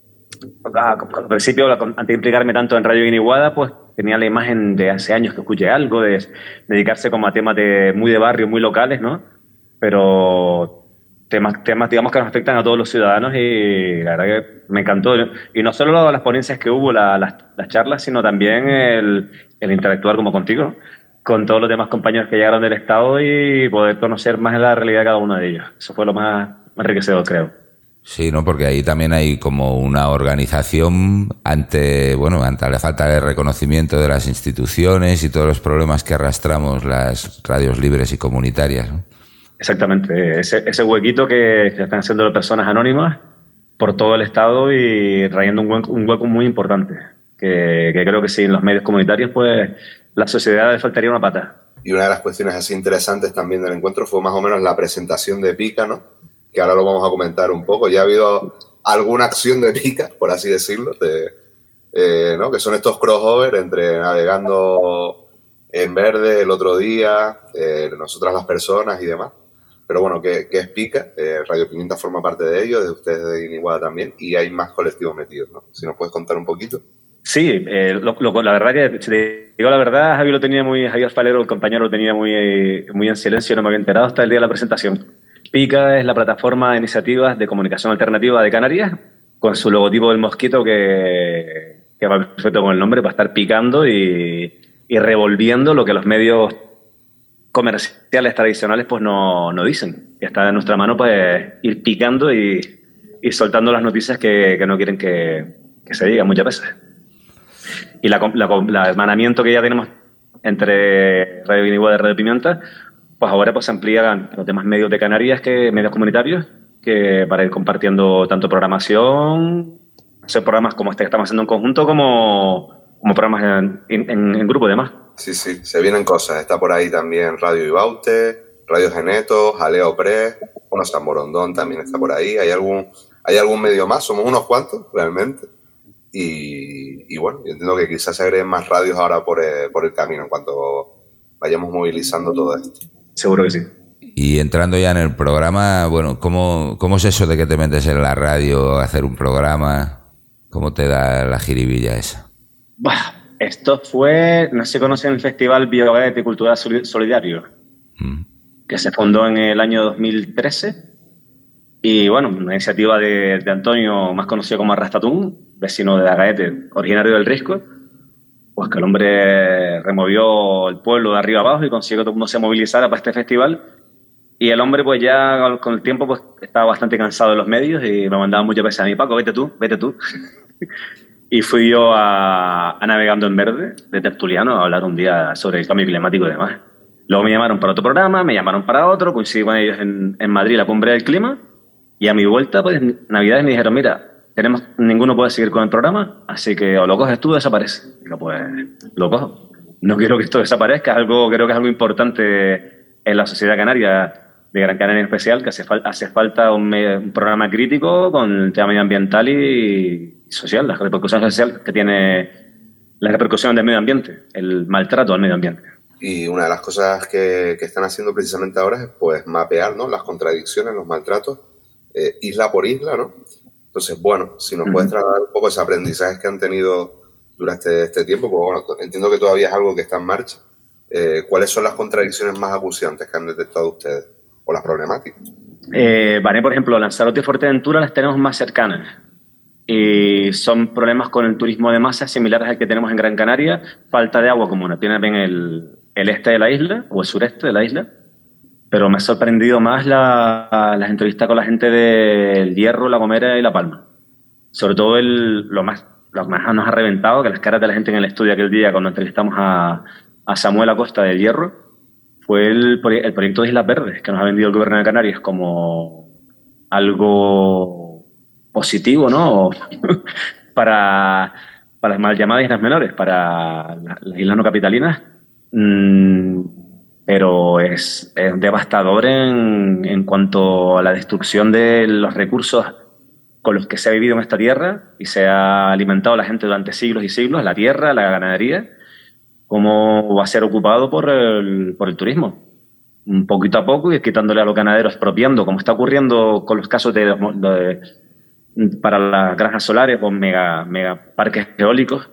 I: Al principio, antes de implicarme tanto en Radio Guiniguada, pues tenía la imagen de hace años que escuché algo, de dedicarse como a temas de, muy de barrio, muy locales, ¿no? Pero... Temas, temas, digamos, que nos afectan a todos los ciudadanos y la verdad que me encantó. Y no solo las ponencias que hubo, la, las, las charlas, sino también el, el interactuar como contigo, con todos los demás compañeros que llegaron del Estado y poder conocer más la realidad de cada uno de ellos. Eso fue lo más, más enriquecedor, creo.
A: Sí, ¿no? Porque ahí también hay como una organización ante, bueno, ante la falta de reconocimiento de las instituciones y todos los problemas que arrastramos las radios libres y comunitarias, ¿no?
I: Exactamente, ese, ese huequito que están haciendo las personas anónimas por todo el Estado y trayendo un hueco, un hueco muy importante, que, que creo que sin los medios comunitarios, pues la sociedad le faltaría una pata.
D: Y una de las cuestiones así interesantes también del encuentro fue más o menos la presentación de Pica, ¿no? Que ahora lo vamos a comentar un poco. Ya ha habido alguna acción de Pica, por así decirlo, de, eh, ¿no? Que son estos crossover entre Navegando en Verde el otro día, eh, nosotras las personas y demás. Pero bueno, ¿qué, qué es Pica? Eh, Radio Pimienta forma parte de ello, de ustedes de Guiniguada también, y hay más colectivos metidos, ¿no? Si nos puedes contar un poquito.
I: Sí, eh, lo, lo, la verdad que, si te digo la verdad, Javier lo tenía muy, Javier Falero, el compañero, lo tenía muy, muy en silencio, no me había enterado hasta el día de la presentación. Pica es la plataforma de iniciativas de comunicación alternativa de Canarias, con su logotipo del mosquito que, que va perfecto con el nombre, para estar picando y, y revolviendo lo que los medios comerciales tradicionales pues no, no dicen. Y está en nuestra mano pues ir picando y, y soltando las noticias que, que no quieren que, que se digan muchas veces. Y la, la, la hermanamiento que ya tenemos entre Radio Guiniguada y Radio Pimienta, pues ahora pues se amplían los demás medios de Canarias, que medios comunitarios, que para ir compartiendo tanto programación, hacer programas como este que estamos haciendo en conjunto, como, como programas en, en, en grupo y demás.
D: Sí, sí, se vienen cosas. Está por ahí también Radio Ibaute, Radio Geneto, Jaleo Press, bueno, San Borondón también está por ahí. Hay algún, hay algún medio más, somos unos cuantos realmente. Y, y bueno, yo entiendo que quizás se agreguen más radios ahora por el, por el camino en cuanto vayamos movilizando todo esto.
I: Seguro que sí.
A: Y entrando ya en el programa, bueno, ¿cómo, cómo es eso de que te metes en la radio a hacer un programa? ¿Cómo te da la jiribilla esa?
I: Bah. Esto fue, no sé si conocen el Festival Biogaete y Cultural Solidario, mm. que se fundó en el año dos mil trece. Y bueno, una iniciativa de, de Antonio, más conocido como Arrastatún, vecino de Agaete, originario del Risco, pues que el hombre removió el pueblo de arriba abajo y consiguió que todo el mundo se movilizara para este festival. Y el hombre pues ya con el tiempo pues estaba bastante cansado de los medios y me mandaba muchas veces a mí, Paco, vete tú, vete tú. Y fui yo a, a Navegando en Verde, de tertuliano, a hablar un día sobre el cambio climático y demás. Luego me llamaron para otro programa, me llamaron para otro, coincidí con ellos en, en Madrid, la cumbre del clima, y a mi vuelta, pues, Navidades me dijeron, mira, tenemos, ninguno puede seguir con el programa, así que o lo coges tú o desaparece. Digo, pues, lo cojo. No quiero que esto desaparezca, es algo, creo que es algo importante en la sociedad canaria, de Gran Canaria en especial, que hace, fal hace falta un, un programa crítico con el tema medioambiental y, y social, la repercusión social que tiene la repercusión del medio ambiente, el maltrato al medio ambiente.
D: Y una de las cosas que, que están haciendo precisamente ahora es pues mapear, ¿no?, las contradicciones, los maltratos, eh, isla por isla, ¿no? Entonces, bueno, si nos uh-huh. puedes trasladar un poco ese aprendizaje que han tenido durante este tiempo, pues bueno, entiendo que todavía es algo que está en marcha. Eh, ¿Cuáles son las contradicciones más acuciantes que han detectado ustedes? ¿O las problemáticas?
I: Eh, vale, por ejemplo, Lanzarote y Fuerteventura las tenemos más cercanas. Y son problemas con el turismo de masa similares al que tenemos en Gran Canaria. Falta de agua común. Tienen bien el, el este de la isla o el sureste de la isla. Pero me ha sorprendido más la, las entrevistas con la gente del Hierro, La Gomera y La Palma. Sobre todo el, lo, más, lo más nos ha reventado, que las caras de la gente en el estudio aquel día cuando entrevistamos a, a Samuel Acosta del Hierro, fue el, el proyecto de Islas Verdes, que nos ha vendido el gobierno de Canarias como algo positivo, ¿no? para, para las mal llamadas islas menores, para las, las islas no capitalinas. Mm, pero es, es devastador en, en cuanto a la destrucción de los recursos con los que se ha vivido en esta tierra y se ha alimentado la gente durante siglos y siglos, la tierra, la ganadería, cómo va a ser ocupado por el, por el turismo. Un poquito a poco y quitándole a los ganaderos, expropiando, como está ocurriendo con los casos de, de para las granjas solares o mega, mega parques eólicos,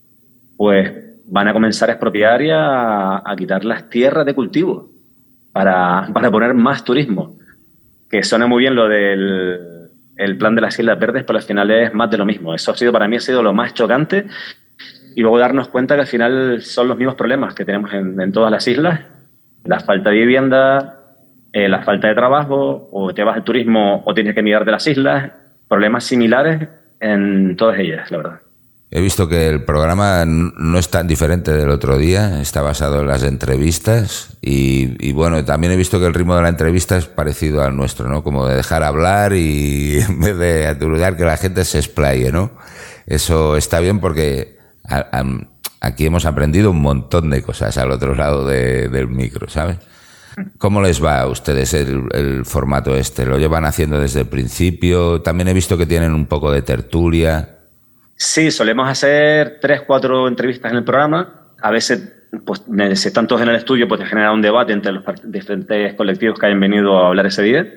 I: pues van a comenzar a expropiar y a, a quitar las tierras de cultivo para, para poner más turismo. Que suena muy bien lo del el plan de las Islas Verdes, pero al final es más de lo mismo. Eso ha sido, para mí ha sido lo más chocante. Y luego darnos cuenta que al final son los mismos problemas que tenemos en, en todas las islas. La falta de vivienda, eh, la falta de trabajo, o te vas al turismo o tienes que migrar de las islas. Problemas similares en todas ellas, la verdad.
A: He visto que el programa no es tan diferente del otro día, está basado en las entrevistas y, y bueno, también he visto que el ritmo de la entrevista es parecido al nuestro, ¿no? Como de dejar hablar y en vez de aturugar que la gente se explaye, ¿no? Eso está bien porque a, a, aquí hemos aprendido un montón de cosas al otro lado de, del micro, ¿sabes? ¿Cómo les va a ustedes el, el formato este? ¿Lo llevan haciendo desde el principio? También he visto que tienen un poco de tertulia.
I: Sí, solemos hacer tres, cuatro entrevistas en el programa. A veces, pues, si están todos en el estudio, pues te genera un debate entre los diferentes colectivos que hayan venido a hablar ese día.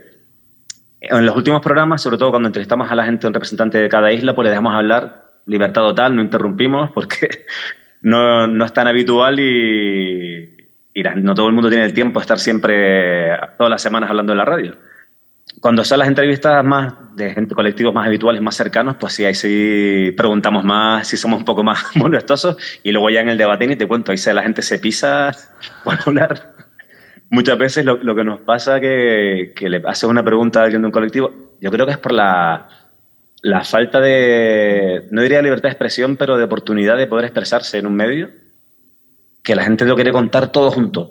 I: En los últimos programas, sobre todo cuando entrevistamos a la gente, un representante de cada isla, pues le dejamos hablar libertad total, no interrumpimos, porque no, no es tan habitual y, y no todo el mundo tiene el tiempo de estar siempre, todas las semanas hablando en la radio. Cuando son las entrevistas más de gente, colectivos más habituales, más cercanos, pues sí, ahí sí preguntamos más, sí somos un poco más molestosos, y luego ya en el debate ni te cuento, ahí se, la gente se pisa por hablar. Muchas veces lo, lo que nos pasa que, que le haces una pregunta a alguien de un colectivo, yo creo que es por la, la falta de, no diría libertad de expresión, pero de oportunidad de poder expresarse en un medio, que la gente lo quiere contar todo junto.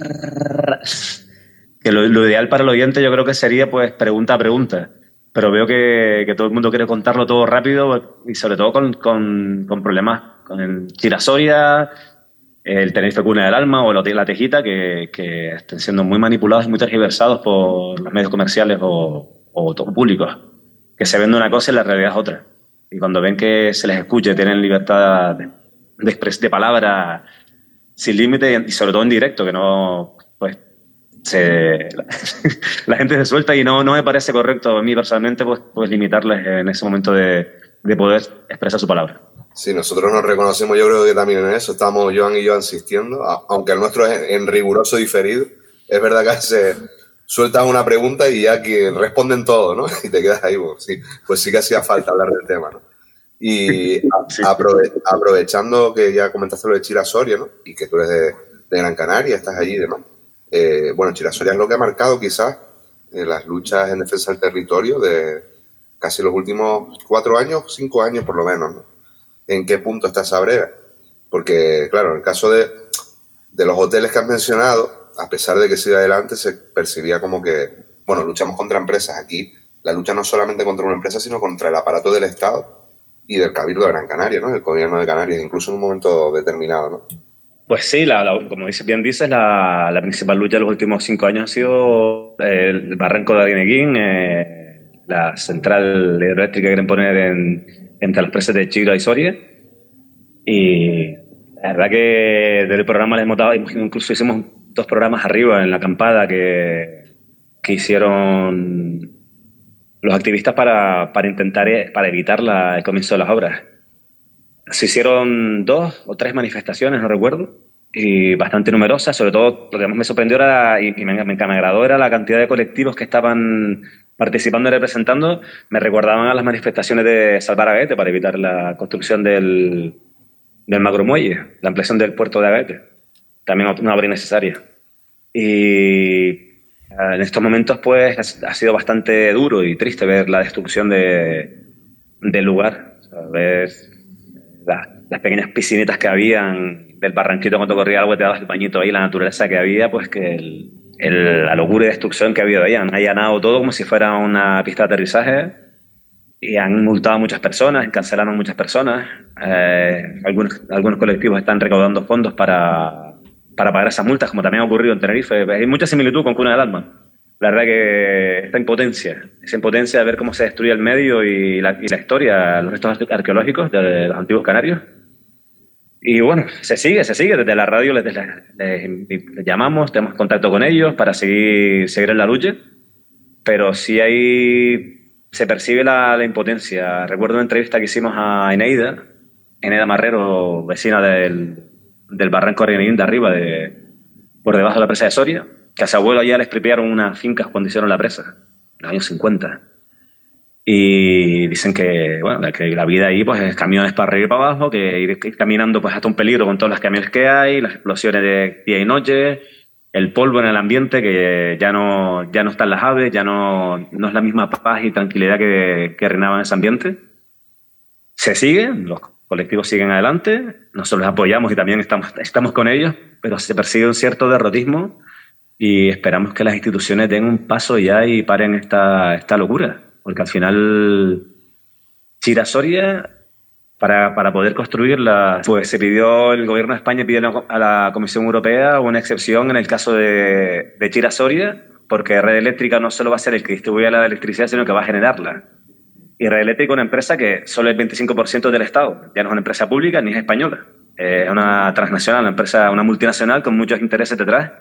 I: Que lo, lo ideal para el oyente yo creo que sería pues pregunta a pregunta, pero veo que, que todo el mundo quiere contarlo todo rápido y sobre todo con, con, con problemas con el Chirasoria, el Tenerife Cuna del Alma o la Tejita, que, que están siendo muy manipulados y muy tergiversados por los medios comerciales o, o públicos, que se vende una cosa y la realidad es otra. Y cuando ven que se les escucha y tienen libertad de, de, expres, de palabra sin límite y sobre todo en directo, que no... pues Se, la, la gente se suelta y no, no me parece correcto a mí personalmente pues, pues limitarles en ese momento de, de poder expresar su palabra.
D: Sí, nosotros nos reconocemos, yo creo que también en eso estamos Joan y yo insistiendo, aunque el nuestro es en riguroso diferido. Es verdad que se sueltan una pregunta y ya que responden todo, ¿no? Y te quedas ahí, pues sí, pues sí que hacía falta hablar del tema, ¿no? Y
I: sí.
D: aprove aprovechando que ya comentaste lo de Chirasoria, ¿no? Y que tú eres de, de Gran Canaria, estás allí y demás. Eh, bueno, Chirasoria es lo que ha marcado quizás eh, las luchas en defensa del territorio de casi los últimos cuatro años, cinco años por lo menos, ¿no? ¿En qué punto está esa brega? Porque, claro, en el caso de, de los hoteles que has mencionado, a pesar de que sigue adelante, se percibía como que, bueno, luchamos contra empresas. Aquí la lucha no es solamente contra una empresa, sino contra el aparato del Estado y del Cabildo de Gran Canaria, ¿no? Del gobierno de Canarias, incluso en un momento determinado, ¿no?
I: Pues sí, la, la, como dice, bien dices, la, la principal lucha de los últimos cinco años ha sido el barranco de Arguineguín, eh, la central hidroeléctrica que quieren poner en, entre las presas de Chira y Soria. Y la verdad que del programa les hemos dado, incluso hicimos dos programas arriba en la acampada que, que hicieron los activistas para, para intentar, para evitar la, el comienzo de las obras. Se hicieron dos o tres manifestaciones, no recuerdo, y bastante numerosas. Sobre todo, lo que más me sorprendió era, y me, me, me agradó era la cantidad de colectivos que estaban participando y representando. Me recordaban a las manifestaciones de Salvar Agaete para evitar la construcción del, del macromuelle, la ampliación del puerto de Agaete. También una obra innecesaria. Y en estos momentos, pues, ha sido bastante duro y triste ver la destrucción de, del lugar. O sea, ver las, las pequeñas piscinetas que habían del barranquito cuando corría agua, te dabas el bañito ahí, la naturaleza que había, pues que el, el, la locura y destrucción que ha habido ahí. Han allanado todo como si fuera una pista de aterrizaje y han multado a muchas personas, cancelaron a muchas personas. Eh, algunos, algunos colectivos están recaudando fondos para, para pagar esas multas, como también ha ocurrido en Tenerife. Hay mucha similitud con Cuna del Alma. La verdad que esta impotencia, esa impotencia de ver cómo se destruye el medio y la, y la historia, los restos arqueológicos de los antiguos canarios. Y bueno, se sigue, se sigue. Desde la radio les, les, les, les llamamos, tenemos contacto con ellos para seguir, seguir en la lucha. Pero sí ahí se percibe la, la impotencia. Recuerdo una entrevista que hicimos a Eneida, Eneida Marrero, vecina del, del barranco Arguineguín de arriba, de, por debajo de la presa de Soria, que a su abuelo ya le expropiaron unas fincas cuando hicieron la presa, en los años cincuenta. Y dicen que, bueno, que la vida ahí pues es camiones para arriba y para abajo, que ir, ir caminando pues hasta un peligro con todos los camiones que hay, las explosiones de día y noche, el polvo en el ambiente, que ya no, ya no están las aves, ya no, no es la misma paz y tranquilidad que, que reinaba en ese ambiente. Se sigue, los colectivos siguen adelante, nosotros los apoyamos y también estamos, estamos con ellos, pero se persigue un cierto derrotismo y esperamos que las instituciones den un paso ya y paren esta, esta locura. Porque al final, Chira Soria, para, para poder construirla, pues se pidió, el gobierno de España pidió a la Comisión Europea una excepción en el caso de, de Chira Soria, porque Red Eléctrica no solo va a ser el que distribuya la electricidad, sino que va a generarla. Y Red Eléctrica es una empresa que solo el veinticinco por ciento del Estado, ya no es una empresa pública ni es española. Es una transnacional, una empresa, una multinacional con muchos intereses detrás.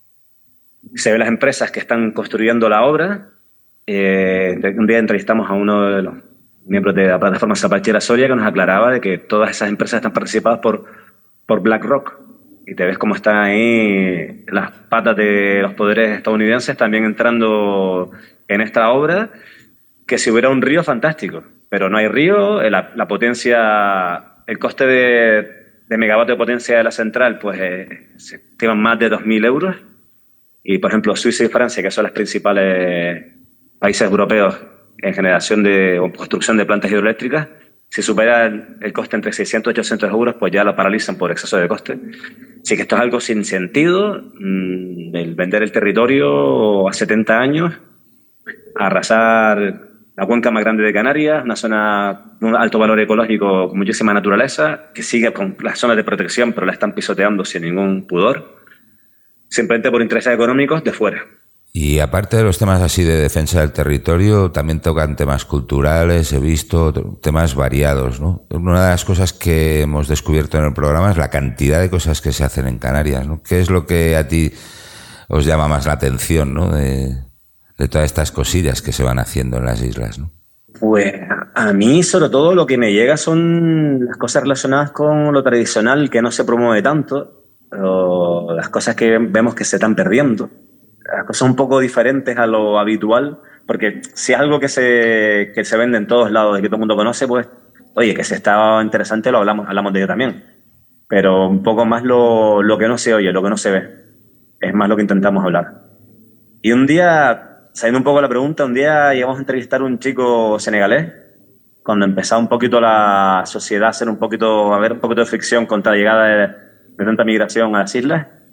I: Se ven las empresas que están construyendo la obra. Eh, un día entrevistamos a uno de los miembros de la plataforma Zapachera Soria que nos aclaraba de que todas esas empresas están participadas por, por BlackRock. Y te ves cómo están ahí las patas de los poderes estadounidenses también entrando en esta obra, que si hubiera un río, fantástico. Pero no hay río, la, la potencia, el coste de, de megavatio de potencia de la central, pues eh, se estiman más de dos mil euros. Y, por ejemplo, Suiza y Francia, que son las principales países europeos en generación de o construcción de plantas hidroeléctricas, si supera el, el coste entre seiscientos y ochocientos euros, pues ya lo paralizan por exceso de coste. Así que esto es algo sin sentido, mmm, el vender el territorio a setenta años, arrasar la cuenca más grande de Canarias, una zona de un alto valor ecológico con muchísima naturaleza, que sigue con las zonas de protección, pero la están pisoteando sin ningún pudor, simplemente por intereses económicos de fuera.
A: Y aparte de los temas así de defensa del territorio, también tocan temas culturales, he visto temas variados, ¿no? Una de las cosas que hemos descubierto en el programa es la cantidad de cosas que se hacen en Canarias, ¿no? ¿Qué es lo que a ti os llama más la atención, ¿no? De, de todas estas cosillas que se van haciendo en las islas, ¿no?
I: Pues a mí sobre todo lo que me llega son las cosas relacionadas con lo tradicional que no se promueve tanto, o las cosas que vemos que se están perdiendo. Las cosas un poco diferentes a lo habitual, porque si es algo que se, que se vende en todos lados y que todo el mundo conoce, pues, oye, que si está interesante lo hablamos, hablamos de ello también. Pero un poco más lo, lo que no se oye, lo que no se ve. Es más lo que intentamos hablar. Y un día, saliendo un poco de la pregunta, un día llegamos a entrevistar a un chico senegalés, cuando empezaba un poquito la sociedad a hacer un poquito, a ver un poquito de fricción contra la llegada de, de tanta migración a las islas.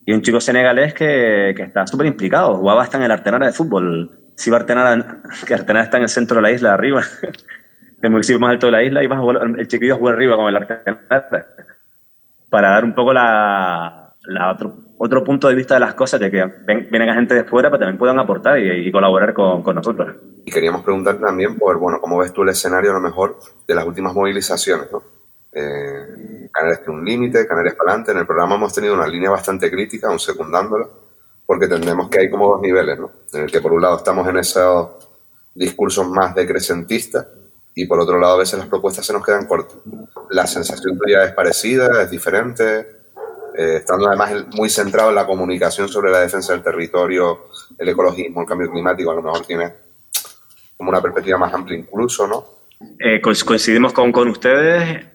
I: y un chico senegalés que, que está súper implicado, jugaba hasta en el Artenara de fútbol. Si iba a Artenara, que Artenara está en el centro de la isla, arriba, el municipio más alto de la isla, iba a jugar, el chiquillo a jugar arriba con el Artenara, para dar un poco la, la otro, otro punto de vista de las cosas, de que ven, vienen a gente de fuera, pero también puedan aportar y, y colaborar con, con nosotros.
D: Y queríamos preguntar también por, bueno, cómo ves tú el escenario a lo mejor de las últimas movilizaciones, ¿no? Eh, Canarias tiene un límite, Canarias para adelante. En el programa hemos tenido una línea bastante crítica, aún secundándola, porque entendemos que hay como dos niveles, ¿no? En el que por un lado estamos en esos discursos más decrecentistas y por otro lado a veces las propuestas se nos quedan cortas. La sensación tuya es parecida, es diferente, eh, estando además muy centrado en la comunicación sobre la defensa del territorio, el ecologismo, el cambio climático, a lo mejor tiene como una perspectiva más amplia incluso, ¿no?
I: Eh, coincidimos con, con ustedes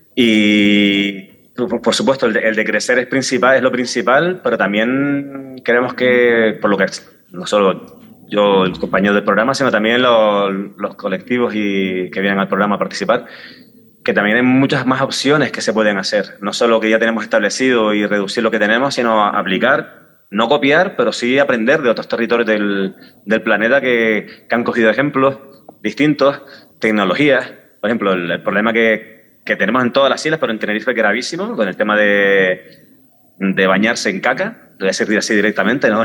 I: y, por supuesto, el de, el de crecer es principal, es lo principal, pero también creemos que, por lo que no solo yo, el compañero del programa, sino también los, los colectivos y, que vienen al programa a participar, que también hay muchas más opciones que se pueden hacer. No solo que ya tenemos establecido y reducir lo que tenemos, sino aplicar, no copiar, pero sí aprender de otros territorios del, del planeta que, que han cogido ejemplos distintos, tecnologías. Por ejemplo, el, el problema que, que tenemos en todas las islas, pero en Tenerife que gravísimo, con el tema de, de bañarse en caca, lo voy a decir así directamente, ¿no?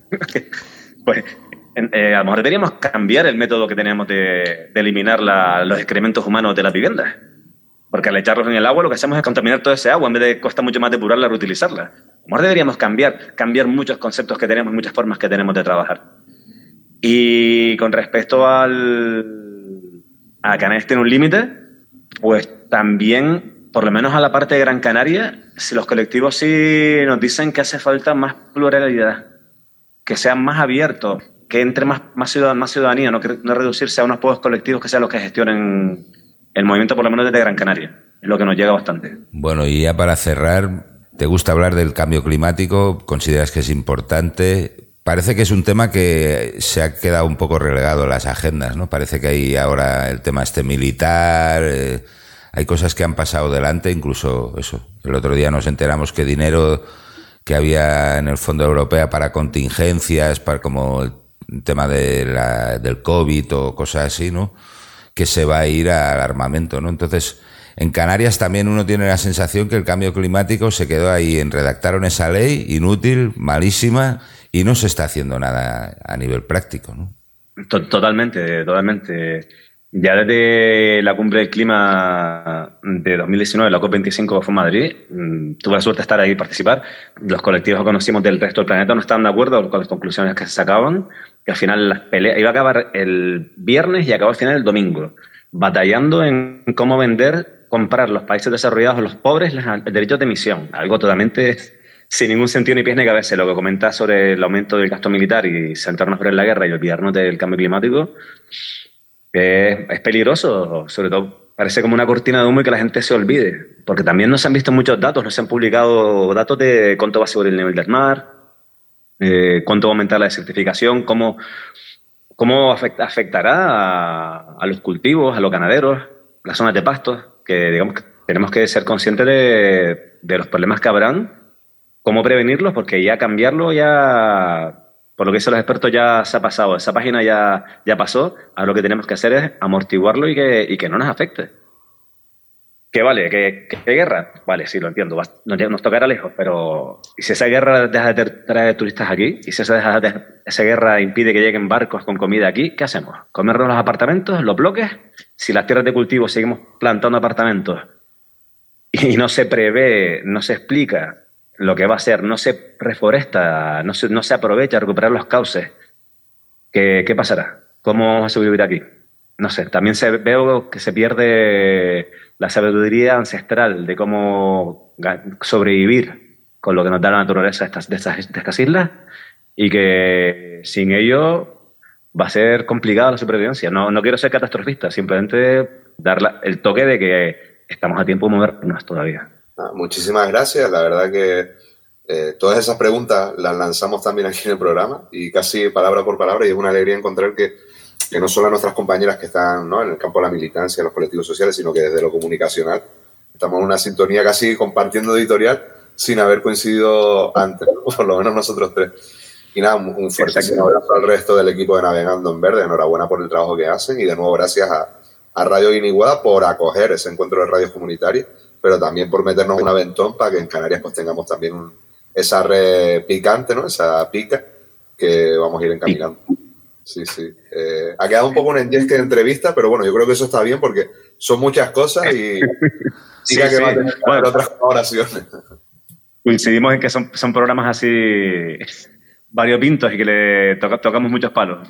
I: Pues eh, a lo mejor deberíamos cambiar el método que tenemos de, de eliminar la, los excrementos humanos de las viviendas. Porque al echarlos en el agua lo que hacemos es contaminar toda ese agua en vez de cuesta mucho más depurarla, reutilizarla. A lo mejor deberíamos cambiar, cambiar muchos conceptos que tenemos, muchas formas que tenemos de trabajar. Y con respecto al a Canarias tiene un límite, pues también, por lo menos a la parte de Gran Canaria, si los colectivos sí nos dicen que hace falta más pluralidad, que sean más abiertos, que entre más, más, ciudad, más ciudadanía, no, no reducirse a unos pocos colectivos que sean los que gestionen el movimiento, por lo menos desde Gran Canaria. Es lo que nos llega bastante.
A: Bueno, y ya para cerrar, ¿te gusta hablar del cambio climático? ¿Consideras que es importante? Parece que es un tema que se ha quedado un poco relegado en las agendas, ¿no? Parece que hay ahora el tema este militar, eh, hay cosas que han pasado delante, incluso eso. El otro día nos enteramos que dinero que había en el Fondo Europeo para contingencias, para como el tema de la, del COVID o cosas así, ¿no? Que se va a ir al armamento, ¿no? Entonces, en Canarias también uno tiene la sensación que el cambio climático se quedó ahí en redactaron esa ley, inútil, malísima, y no se está haciendo nada a nivel práctico, ¿no?
I: Totalmente, totalmente. Ya desde la cumbre del clima de dos mil diecinueve, la COP veinticinco que fue en Madrid, tuve la suerte de estar ahí y participar. Los colectivos que conocimos del resto del planeta no estaban de acuerdo con las conclusiones que se sacaban, que al final las peleas iba a acabar el viernes y acabó al final el domingo, batallando en cómo vender, comprar los países desarrollados a los pobres los derechos de emisión, algo totalmente sin ningún sentido ni pies ni cabeza. Lo que comenta sobre el aumento del gasto militar y centrarnos en la guerra y olvidarnos del cambio climático es, es peligroso, sobre todo parece como una cortina de humo y que la gente se olvide, porque también no se han visto muchos datos, no se han publicado datos de cuánto va a subir el nivel del mar, eh, cuánto va a aumentar la desertificación, cómo, cómo afecta, afectará a, a los cultivos, a los ganaderos, las zonas de pastos, que digamos que tenemos que ser conscientes de, de los problemas que habrán, cómo prevenirlos, porque ya cambiarlo ya, por lo que dicen los expertos, ya se ha pasado, esa página ya, ya pasó. Ahora lo que tenemos que hacer es amortiguarlo y que, y que no nos afecte. ¿Qué vale? ¿Qué, qué guerra? Vale, sí, lo entiendo, nos, nos tocará lejos, pero ¿y si esa guerra deja de traer turistas aquí? ¿Y si esa, de, esa guerra impide que lleguen barcos con comida aquí? ¿Qué hacemos? ¿Comernos los apartamentos, los bloques? Si las tierras de cultivo seguimos plantando apartamentos y no se prevé, no se explica lo que va a ser, no se reforesta, no se, no se aprovecha a recuperar los cauces, ¿qué, qué pasará? ¿Cómo vamos a sobrevivir aquí? No sé, también se, veo que se pierde la sabiduría ancestral de cómo sobrevivir con lo que nos da la naturaleza de estas, de estas, de estas islas, y que sin ello va a ser complicada la supervivencia. No, no quiero ser catastrofista, simplemente dar la, el toque de que estamos a tiempo de movernos todavía.
D: Muchísimas gracias, la verdad que eh, todas esas preguntas las lanzamos también aquí en el programa y casi palabra por palabra, y es una alegría encontrar que, que no solo a nuestras compañeras que están, ¿no?, en el campo de la militancia, en los colectivos sociales, sino que desde lo comunicacional estamos en una sintonía casi compartiendo editorial, sin haber coincidido antes, ¿no? Por lo menos nosotros tres. Y nada, un fuertísimo abrazo al resto del equipo de Navegando en Verde. Enhorabuena por el trabajo que hacen y de nuevo gracias a, a Radio Guiniguada por acoger ese encuentro de radios comunitarias, pero también por meternos un aventón para que en Canarias pues tengamos también un, esa red picante, ¿no? Esa pica que vamos a ir encaminando. Sí, sí. Eh, ha quedado un poco una enjesque de entrevista, pero bueno, yo creo que eso está bien porque son muchas cosas y
I: sí,
D: diga que
I: sí.
D: va a tener
I: Bueno,
D: otras colaboraciones.
I: Coincidimos en que son, son programas así variopintos y que le toca, tocamos muchos palos.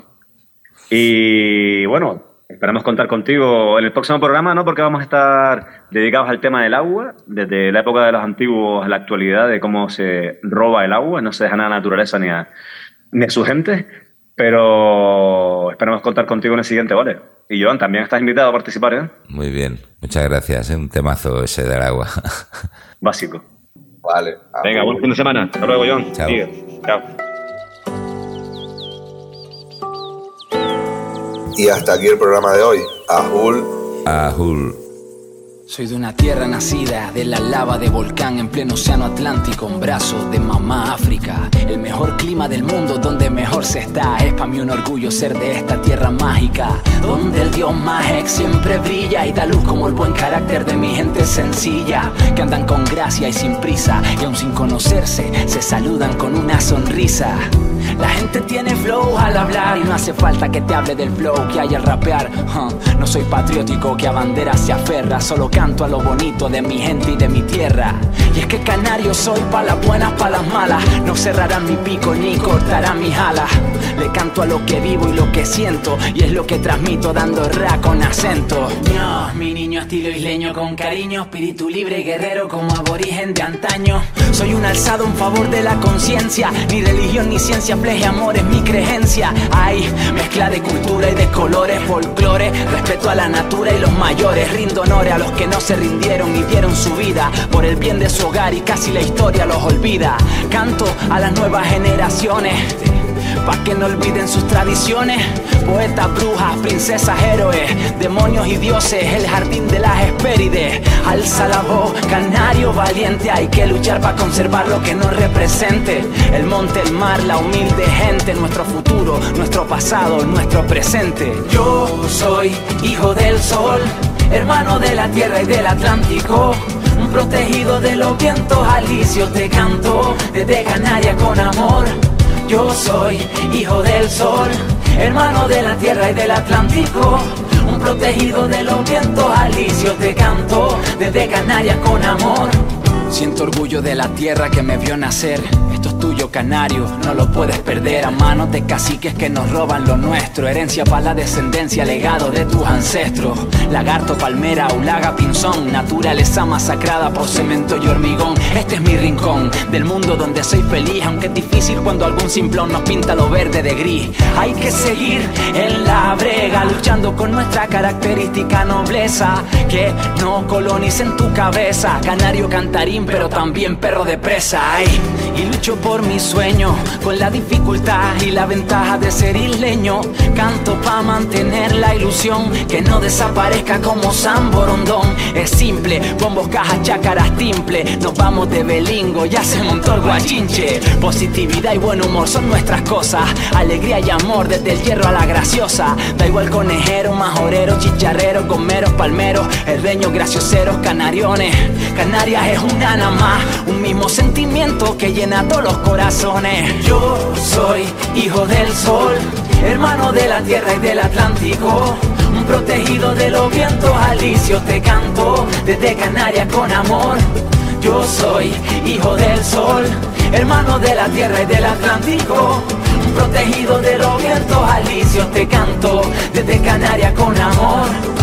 I: Y bueno, esperamos contar contigo en el próximo programa, ¿no? Porque vamos a estar dedicados al tema del agua, desde la época de los antiguos a la actualidad, de cómo se roba el agua, no se deja nada a la naturaleza ni a, ni a su gente. Pero esperamos contar contigo en el siguiente, ¿vale? Y Joan, también estás invitado a participar, ¿eh?
A: Muy bien, muchas gracias, ¿eh? Un temazo ese del agua.
I: Básico.
D: Vale.
I: Venga, buen fin de semana. Hasta luego, Joan.
A: Chao.
I: Sigue. Chao.
D: Y hasta aquí el programa de hoy. Ahul.
A: Ahul.
C: Soy de una tierra nacida de la lava de volcán en pleno océano Atlántico, en brazos de mamá África. El mejor clima del mundo, donde mejor se está. Es para mí un orgullo ser de esta tierra mágica, donde el dios Mahek siempre brilla y da luz como el buen carácter de mi gente sencilla, que andan con gracia y sin prisa, y aun sin conocerse se saludan con una sonrisa. La gente tiene flow al hablar y no hace falta que te hable del flow que hay al rapear. huh. No soy patriótico que a bandera se aferra, solo canto a lo bonito de mi gente y de mi tierra. Y es que canario soy pa' las buenas, pa' las malas. No cerrarán mi pico ni cortarán mis alas. Le canto a lo que vivo y lo que siento, y es lo que transmito dando ra con acento. No, mi niño estilo isleño con cariño, espíritu libre y guerrero como aborigen de antaño. Soy un alzado en favor de la conciencia, ni religión ni ciencia, fleje amor es mi creencia. Hay mezcla de cultura y de colores, folclore, respeto a la natura y los mayores. Rindo honores a los que no se rindieron y dieron su vida por el bien de su hogar y casi la historia los olvida. Canto a las nuevas generaciones pa' que no olviden sus tradiciones. Poetas, brujas, princesas, héroes, demonios y dioses, el jardín de las Hespérides. Alza la voz, canario valiente, hay que luchar para conservar lo que nos represente. El monte, el mar, la humilde gente, nuestro futuro, nuestro pasado, nuestro presente. Yo soy hijo del sol, hermano de la tierra y del Atlántico, un protegido de los vientos alisios, te canto desde Canarias con amor. Yo soy hijo del sol, hermano de la tierra y del Atlántico, un protegido de los vientos alisios, te canto desde Canarias con amor. Siento orgullo de la tierra que me vio nacer. Esto es tuyo, canario, no lo puedes perder. A manos de caciques que nos roban lo nuestro. Herencia para la descendencia, legado de tus ancestros. Lagarto, palmera, ulaga, pinzón, naturaleza masacrada por cemento y hormigón. Este es mi rincón del mundo donde soy feliz, aunque es difícil cuando algún simplón nos pinta lo verde de gris. Hay que seguir en la brega, luchando con nuestra característica nobleza, que no colonicen tu cabeza. Canario cantarín, pero también perro de presa. Ay, y lucho por mi sueño, con la dificultad y la ventaja de ser isleño. Canto pa' mantener la ilusión, que no desaparezca como San Borondón. Es simple, bombos, cajas, chácaras, timple. Nos vamos de Belingo, ya se montó el guachinche. Positividad y buen humor son nuestras cosas, alegría y amor desde el hierro a la graciosa. Da igual conejero, majorero, chicharrero, gomeros, palmeros, herreños, gracioseros, canariones. Canarias es una nada más, un mismo sentimiento que llena todos los corazones. Yo soy hijo del sol, hermano de la tierra y del Atlántico, un protegido de los vientos alisios, te canto desde Canarias con amor. Yo soy hijo del sol, hermano de la tierra y del Atlántico, un protegido de los vientos alisios, te canto desde Canarias con amor.